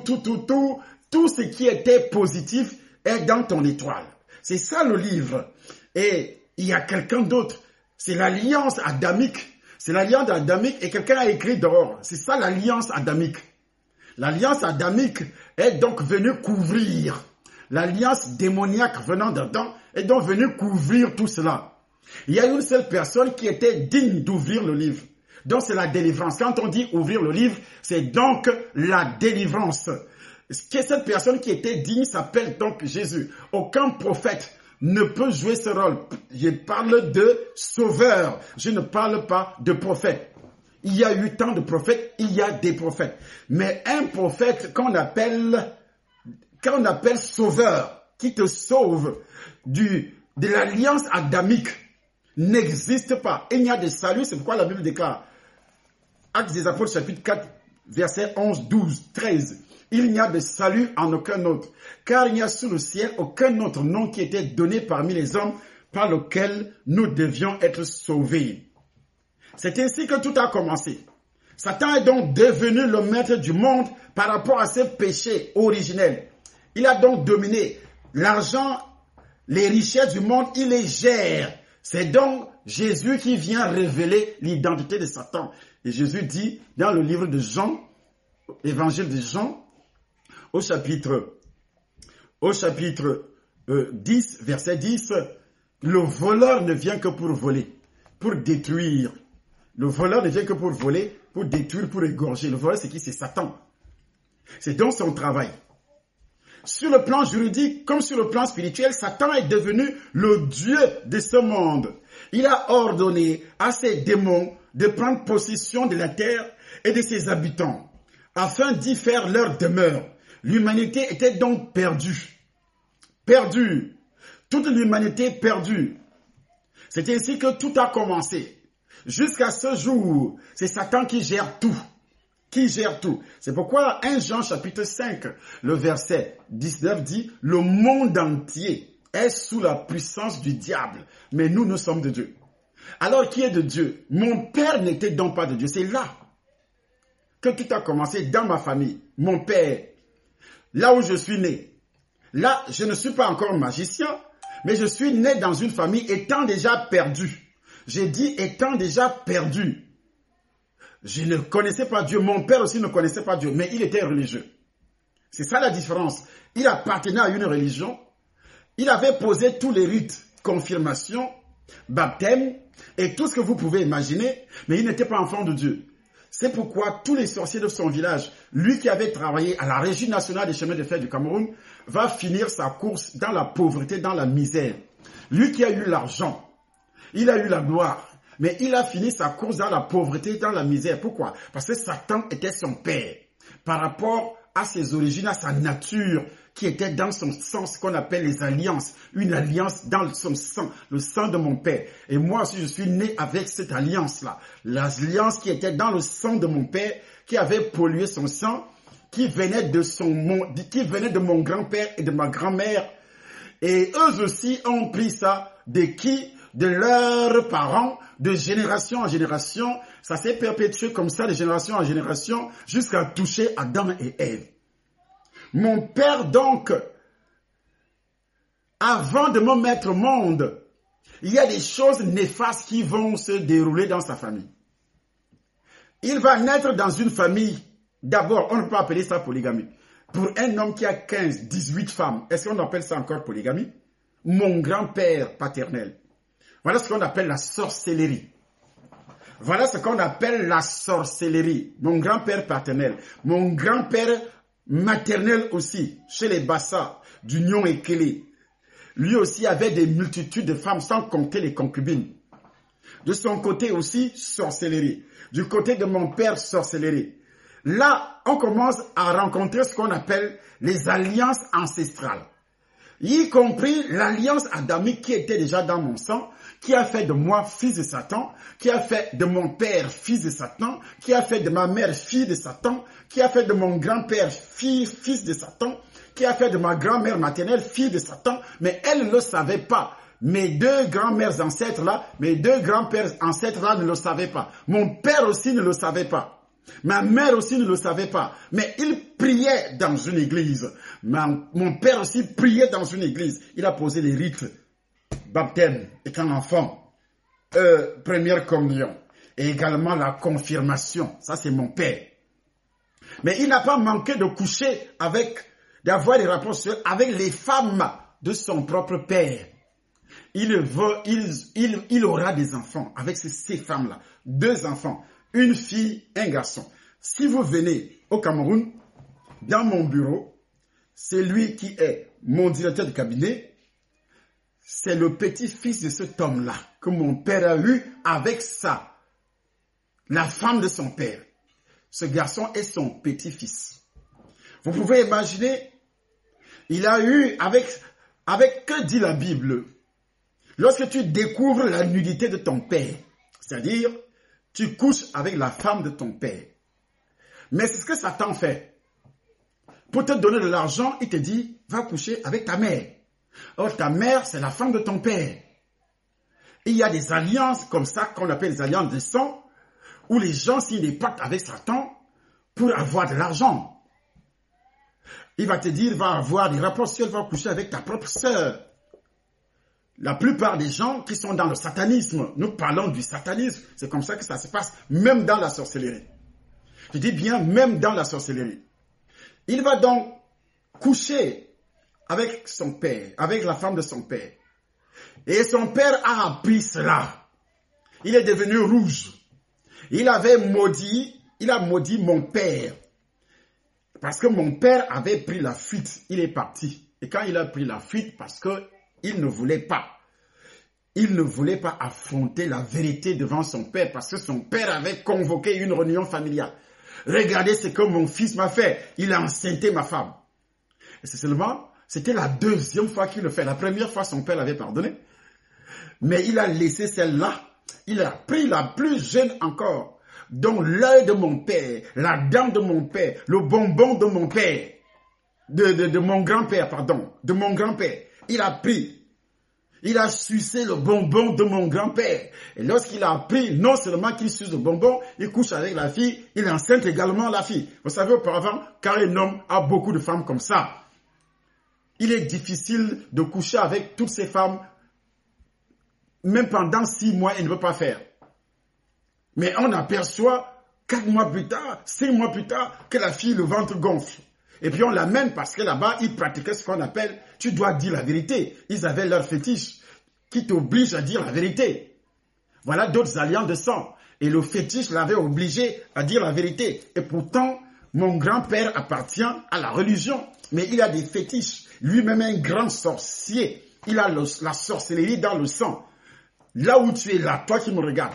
tout ce qui était positif est dans ton étoile. C'est ça le livre. Et il y a quelqu'un d'autre. C'est l'alliance adamique. C'est l'alliance adamique et quelqu'un a écrit dehors. C'est ça l'alliance adamique. L'alliance adamique est donc venue couvrir. L'alliance démoniaque venant dedans est donc venue couvrir tout cela. Il y a une seule personne qui était digne d'ouvrir le livre. Donc c'est la délivrance. Quand on dit ouvrir le livre, c'est donc la délivrance. Cette personne qui était digne s'appelle donc Jésus. Aucun prophète ne peut jouer ce rôle. Je parle de sauveur. Je ne parle pas de prophète. Il y a eu tant de prophètes, il y a des prophètes. Mais un prophète qu'on appelle sauveur, qui te sauve de l'alliance adamique, n'existe pas. Il n'y a de salut, c'est pourquoi la Bible déclare, Actes des Apôtres chapitre 4, versets 11, 12, 13. Il n'y a de salut en aucun autre, car il n'y a sous le ciel aucun autre nom qui était donné parmi les hommes par lequel nous devions être sauvés. C'est ainsi que tout a commencé. Satan est donc devenu le maître du monde par rapport à ses péchés originels. Il a donc dominé l'argent, les richesses du monde, il les gère. C'est donc Jésus qui vient révéler l'identité de Satan. Et Jésus dit dans le livre de Jean, évangile de Jean, au chapitre 10, verset 10, le voleur ne vient que pour voler, pour détruire. Le voleur ne vient que pour voler, pour détruire, pour égorger. Le voleur, c'est qui? C'est Satan. C'est donc son travail. Sur le plan juridique, comme sur le plan spirituel, Satan est devenu le Dieu de ce monde. Il a ordonné à ses démons de prendre possession de la terre et de ses habitants, afin d'y faire leur demeure. L'humanité était donc perdue. Perdue. Toute l'humanité perdue. C'est ainsi que tout a commencé. Jusqu'à ce jour, c'est Satan qui gère tout. Qui gère tout. C'est pourquoi 1 Jean chapitre 5, le verset 19 dit, le monde entier est sous la puissance du diable, mais nous sommes de Dieu. Alors qui est de Dieu? Mon père n'était donc pas de Dieu. C'est là que tout a commencé dans ma famille. Mon père, là où je suis né. Là, je ne suis pas encore magicien, mais je suis né dans une famille étant déjà perdu. J'ai dit étant déjà perdu. Je ne connaissais pas Dieu. Mon père aussi ne connaissait pas Dieu, mais il était religieux. C'est ça la différence. Il appartenait à une religion. Il avait posé tous les rites, confirmation, baptême et tout ce que vous pouvez imaginer, mais il n'était pas enfant de Dieu. C'est pourquoi tous les sorciers de son village, lui qui avait travaillé à la Régie nationale des chemins de fer du Cameroun, va finir sa course dans la pauvreté, dans la misère. Lui qui a eu l'argent, il a eu la gloire, Mais il a fini sa course dans la pauvreté, dans la misère. Pourquoi? Parce que Satan était son père. Par rapport à ses origines, à sa nature, qui était dans son sang, ce qu'on appelle les alliances. Une alliance dans son sang, le sang de mon père. Et moi aussi, je suis né avec cette alliance-là. L'alliance qui était dans le sang de mon père, qui avait pollué son sang, qui venait de mon grand-père et de ma grand-mère. Et eux aussi ont pris ça de qui? De leurs parents, de génération en génération. Ça s'est perpétué comme ça, de génération en génération, jusqu'à toucher Adam et Ève. Mon père, donc, avant de me mettre au monde, il y a des choses néfastes qui vont se dérouler dans sa famille. Il va naître dans une famille. D'abord, on ne peut pas appeler ça polygamie. Pour un homme qui a 15, 18 femmes, est-ce qu'on appelle ça encore polygamie? Mon grand-père paternel. Voilà ce qu'on appelle la sorcellerie. Voilà ce qu'on appelle la sorcellerie. Mon grand-père paternel. Mon grand-père maternel aussi, chez les Bassa, d'Union et Kélé. Lui aussi avait des multitudes de femmes, sans compter les concubines. De son côté aussi, sorcellerie. Du côté de mon père, sorcellerie. Là, on commence à rencontrer ce qu'on appelle les alliances ancestrales. Y compris l'alliance adamique qui était déjà dans mon sang, qui a fait de moi fils de Satan, qui a fait de mon père fils de Satan, qui a fait de ma mère fille de Satan, qui a fait de mon grand-père fils de Satan, qui a fait de ma grand-mère maternelle fille de Satan, mais elle ne le savait pas. Mes deux grands-mères ancêtres-là, mes deux grands-pères ancêtres-là ne le savaient pas. Mon père aussi ne le savait pas. Ma mère aussi ne le savait pas. Mais il priait dans une église. Mon père aussi priait dans une église. Il a posé les rites. Baptême étant enfant. Première communion. Et également la confirmation. Ça, c'est mon père. Mais il n'a pas manqué de coucher d'avoir des rapports sexuels avec les femmes de son propre père. Il aura des enfants avec ces femmes-là. 2 enfants. Une fille, un garçon. Si vous venez au Cameroun, dans mon bureau, c'est lui qui est mon directeur de cabinet. C'est le petit-fils de cet homme-là que mon père a eu avec la femme de son père. Ce garçon est son petit-fils. Vous pouvez imaginer, il a eu avec que dit la Bible? Lorsque tu découvres la nudité de ton père, c'est-à-dire tu couches avec la femme de ton père. Mais c'est ce que Satan fait. Pour te donner de l'argent, il te dit, va coucher avec ta mère. Or, ta mère, c'est la femme de ton père. Et il y a des alliances comme ça, qu'on appelle des alliances de sang, où les gens signent des pactes avec Satan pour avoir de l'argent. Il va te dire, va avoir des rapports sexuels, va coucher avec ta propre sœur. La plupart des gens qui sont dans le satanisme, nous parlons du satanisme, c'est comme ça que ça se passe, même dans la sorcellerie. Je dis bien, même dans la sorcellerie. Il va donc coucher avec son père, avec la femme de son père. Et son père a appris cela. Il est devenu rouge. Il a maudit mon père. Parce que mon père avait pris la fuite, il est parti. Et quand il a pris la fuite, parce que il ne voulait pas. Il ne voulait pas affronter la vérité devant son père parce que son père avait convoqué une réunion familiale. Regardez ce que mon fils m'a fait. Il a enceinté ma femme. Et c'est seulement, c'était la 2e fois qu'il le fait. La première fois, son père l'avait pardonné. Mais il a laissé celle-là. Il a pris la plus jeune encore. Donc l'œil de mon père, la dent de mon père, le bonbon de mon père, de mon grand-père, pardon, de mon grand-père. Il a pris, il a sucé le bonbon de mon grand-père. Et lorsqu'il a pris, non seulement qu'il suce le bonbon, il couche avec la fille, il enceinte également la fille. Vous savez, auparavant, quand un homme a beaucoup de femmes comme ça, il est difficile de coucher avec toutes ces femmes. Même pendant 6 mois, il ne veut pas faire. Mais on aperçoit 4 mois plus tard, 5 mois plus tard, que la fille, le ventre gonfle. Et puis on l'amène parce que là-bas, ils pratiquaient ce qu'on appelle, tu dois dire la vérité. Ils avaient leur fétiche qui t'oblige à dire la vérité. Voilà d'autres alliances de sang. Et le fétiche l'avait obligé à dire la vérité. Et pourtant, mon grand-père appartient à la religion. Mais il a des fétiches. Lui-même un grand sorcier. Il a la sorcellerie dans le sang. Là où tu es là, toi qui me regardes,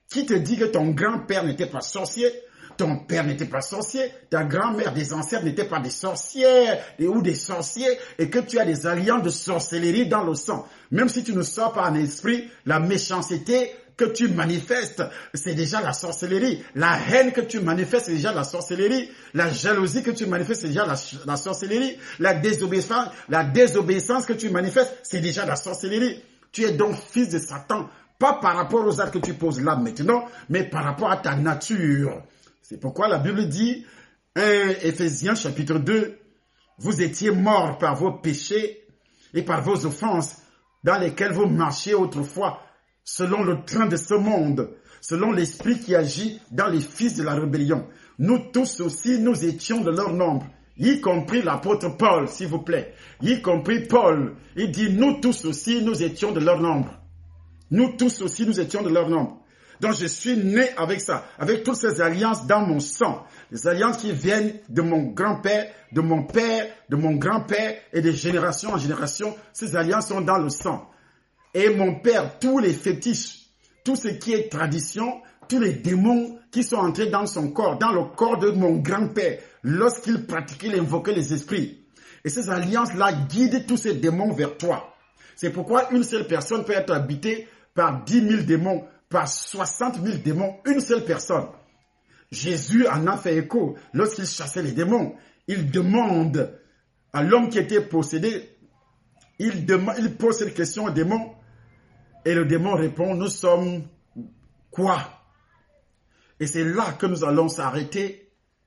Qui te dit que ton grand-père n'était pas sorcier? Ton père n'était pas sorcier, ta grand-mère, des ancêtres n'étaient pas des sorcières ou des sorciers, et que tu as des alliances de sorcellerie dans le sang. Même si tu ne sors pas en esprit, la méchanceté que tu manifestes, c'est déjà la sorcellerie. La haine que tu manifestes, c'est déjà la sorcellerie. La jalousie que tu manifestes, c'est déjà la sorcellerie. La désobéissance que tu manifestes, c'est déjà la sorcellerie. Tu es donc fils de Satan, pas par rapport aux actes que tu poses là maintenant, mais par rapport à ta nature. C'est pourquoi la Bible dit, 1 Éphésiens chapitre 2, vous étiez morts par vos péchés et par vos offenses dans lesquelles vous marchiez autrefois, selon le train de ce monde, selon l'esprit qui agit dans les fils de la rébellion. Nous tous aussi, nous étions de leur nombre, y compris l'apôtre Paul, s'il vous plaît, y compris Paul. Il dit, nous tous aussi, nous étions de leur nombre. Nous tous aussi, nous étions de leur nombre. Donc je suis né avec ça, avec toutes ces alliances dans mon sang. Les alliances qui viennent de mon grand-père, de mon père, de mon grand-père et de génération en génération. Ces alliances sont dans le sang. Et mon père, tous les fétiches, tout ce qui est tradition, tous les démons qui sont entrés dans son corps, dans le corps de mon grand-père, lorsqu'il pratiquait, il invoquait les esprits. Et ces alliances-là guident tous ces démons vers toi. C'est pourquoi une seule personne peut être habitée par 10 000 démons, par 60 000 démons, une seule personne. Jésus en a fait écho lorsqu'il chassait les démons. Il demande à l'homme qui était possédé, il pose cette question au démon, et le démon répond, nous sommes quoi? Et c'est là que nous allons s'arrêter.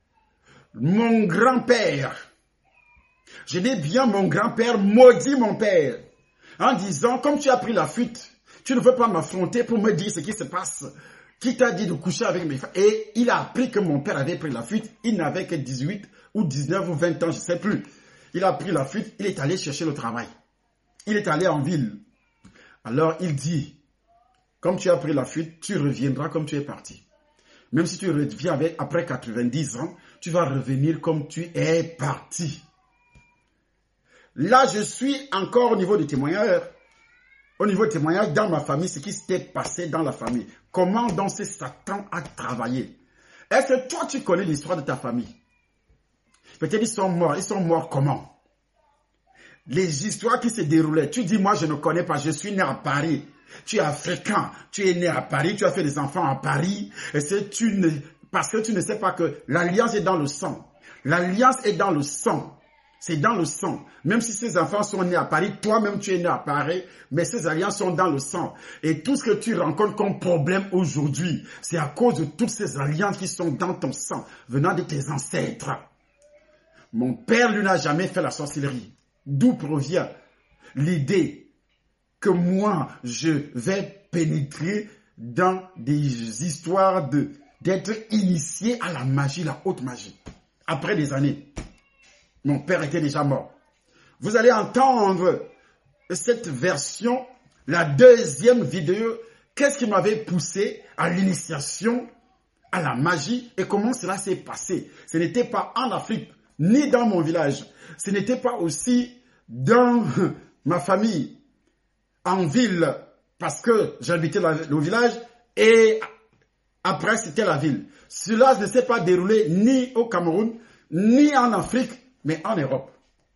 Mon grand-père, je dis bien mon grand-père, maudit mon père, en disant, comme tu as pris la fuite, tu ne veux pas m'affronter pour me dire ce qui se passe. Qui t'a dit de coucher avec mes femmes? Et il a appris que mon père avait pris la fuite. Il n'avait que 18 ou 19 ou 20 ans, je ne sais plus. Il a pris la fuite, il est allé chercher le travail. Il est allé en ville. Alors il dit, comme tu as pris la fuite, tu reviendras comme tu es parti. Même si tu reviens après 90 ans, tu vas revenir comme tu es parti. Là, je suis encore au niveau du témoignage. Au niveau témoignage, dans ma famille, ce qui s'était passé dans la famille. Comment donc ce Satan a travaillé? Est-ce que toi, tu connais l'histoire de ta famille? Peut-être ils sont morts. Ils sont morts comment? Les histoires qui se déroulaient. Tu dis, moi, je ne connais pas. Je suis né à Paris. Tu es africain. Tu es né à Paris. Tu as fait des enfants à Paris. Et parce que tu ne sais pas que l'alliance est dans le sang. L'alliance est dans le sang. C'est dans le sang. Même si ces enfants sont nés à Paris, toi-même tu es né à Paris, mais ces alliances sont dans le sang. Et tout ce que tu rencontres comme problème aujourd'hui, c'est à cause de toutes ces alliances qui sont dans ton sang, venant de tes ancêtres. Mon père, lui, n'a jamais fait la sorcellerie. D'où provient l'idée que moi, je vais pénétrer dans des histoires d'être initié à la magie, la haute magie. Après des années. Mon père était déjà mort. Vous allez entendre cette version, la deuxième vidéo. Qu'est-ce qui m'avait poussé à l'initiation, à la magie et comment cela s'est passé? Ce n'était pas en Afrique, ni dans mon village. Ce n'était pas aussi dans ma famille, en ville, parce que j'habitais le village et après c'était la ville. Cela ne s'est pas déroulé ni au Cameroun, ni en Afrique, mais en Europe.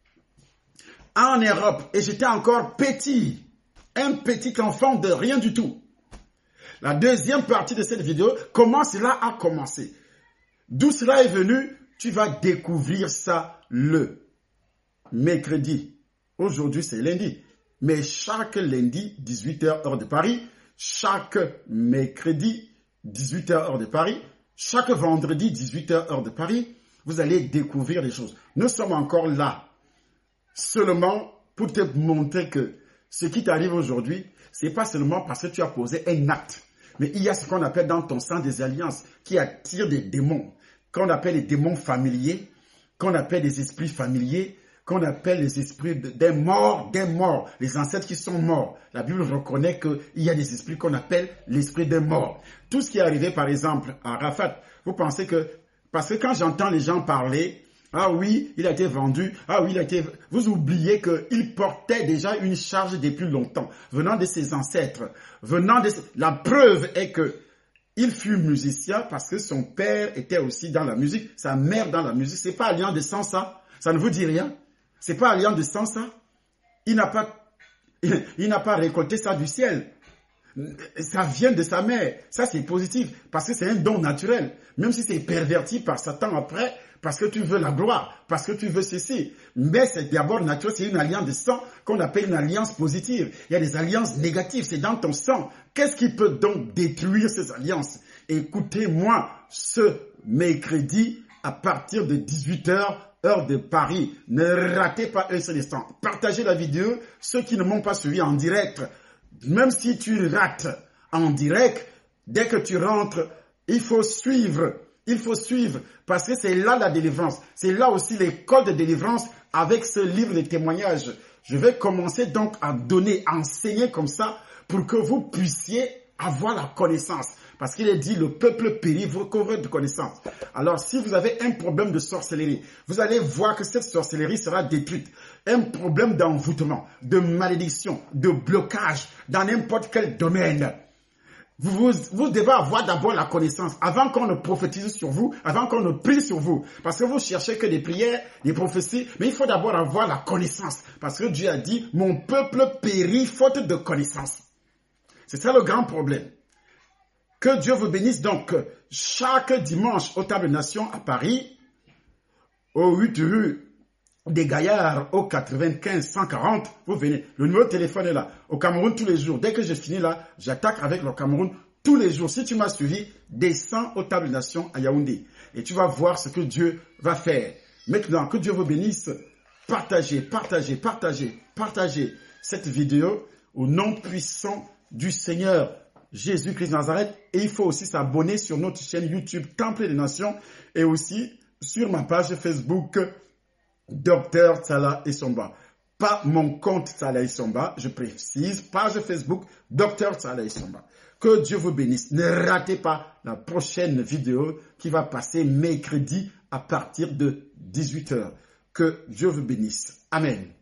En Europe, et j'étais encore petit, un petit enfant de rien du tout. La deuxième partie de cette vidéo, comment cela a commencé. D'où cela est venu, tu vas découvrir ça le mercredi. Aujourd'hui, c'est lundi. Mais chaque lundi, 18h heure de Paris, chaque mercredi, 18h heure de Paris, chaque vendredi, 18h heure de Paris, vous allez découvrir des choses. Nous sommes encore là, seulement pour te montrer que ce qui t'arrive aujourd'hui, ce n'est pas seulement parce que tu as posé un acte, mais il y a ce qu'on appelle dans ton sang des alliances qui attirent des démons, qu'on appelle les démons familiers, qu'on appelle les esprits familiers, qu'on appelle les esprits des morts, les ancêtres qui sont morts. La Bible reconnaît qu'il y a des esprits qu'on appelle l'esprit des morts. Tout ce qui est arrivé, par exemple, à Rafat, vous pensez que parce que quand j'entends les gens parler, ah oui, il a été vendu, ah oui, il a été... Vous oubliez qu'il portait déjà une charge depuis longtemps, venant de ses ancêtres. La preuve est que Il fut musicien parce que son père était aussi dans la musique, sa mère dans la musique. C'est pas alliant de sang, ça. Ça ne vous dit rien. C'est pas alliant de sang, ça. Il n'a pas récolté ça du ciel. Ça vient de sa mère. Ça, c'est positif parce que c'est un don naturel. Même si c'est perverti par Satan après, parce que tu veux la gloire, parce que tu veux ceci. Mais c'est d'abord naturel, c'est une alliance de sang qu'on appelle une alliance positive. Il y a des alliances négatives, c'est dans ton sang. Qu'est-ce qui peut donc détruire ces alliances? Écoutez-moi ce mercredi à partir de 18h, heure de Paris. Ne ratez pas un seul instant. Partagez la vidéo. Ceux qui ne m'ont pas suivi en direct, même si tu rates en direct, dès que tu rentres, il faut suivre. Il faut suivre parce que c'est là la délivrance. C'est là aussi l'école de délivrance avec ce livre de témoignages. Je vais commencer donc à donner, à enseigner comme ça pour que vous puissiez avoir la connaissance. Parce qu'il est dit, le peuple périt, vous recouvrez de connaissance. Alors, si vous avez un problème de sorcellerie, vous allez voir que cette sorcellerie sera détruite. Un problème d'envoûtement, de malédiction, de blocage dans n'importe quel domaine. Vous devez avoir d'abord la connaissance avant qu'on ne prophétise sur vous, avant qu'on ne prie sur vous. Parce que vous cherchez que des prières, des prophéties, mais il faut d'abord avoir la connaissance. Parce que Dieu a dit, mon peuple périt faute de connaissance. C'est ça le grand problème. Que Dieu vous bénisse donc chaque dimanche au Table Nation à Paris, au 8 rue des Gaillards, au 95 140, vous venez. Le numéro de téléphone est là. Au Cameroun, tous les jours. Dès que j'ai fini là, j'attaque avec le Cameroun tous les jours. Si tu m'as suivi, descends au Table Nation à Yaoundé. Et tu vas voir ce que Dieu va faire. Maintenant, que Dieu vous bénisse. Partagez cette vidéo au nom puissant du Seigneur Jésus-Christ de Nazareth. Et il faut aussi s'abonner sur notre chaîne YouTube Temple des Nations et aussi sur ma page Facebook Dr Tsala Essomba. Pas mon compte Tsala Essomba, je précise, page Facebook Dr Tsala Essomba. Que Dieu vous bénisse. Ne ratez pas la prochaine vidéo qui va passer mercredi à partir de 18h. Que Dieu vous bénisse. Amen.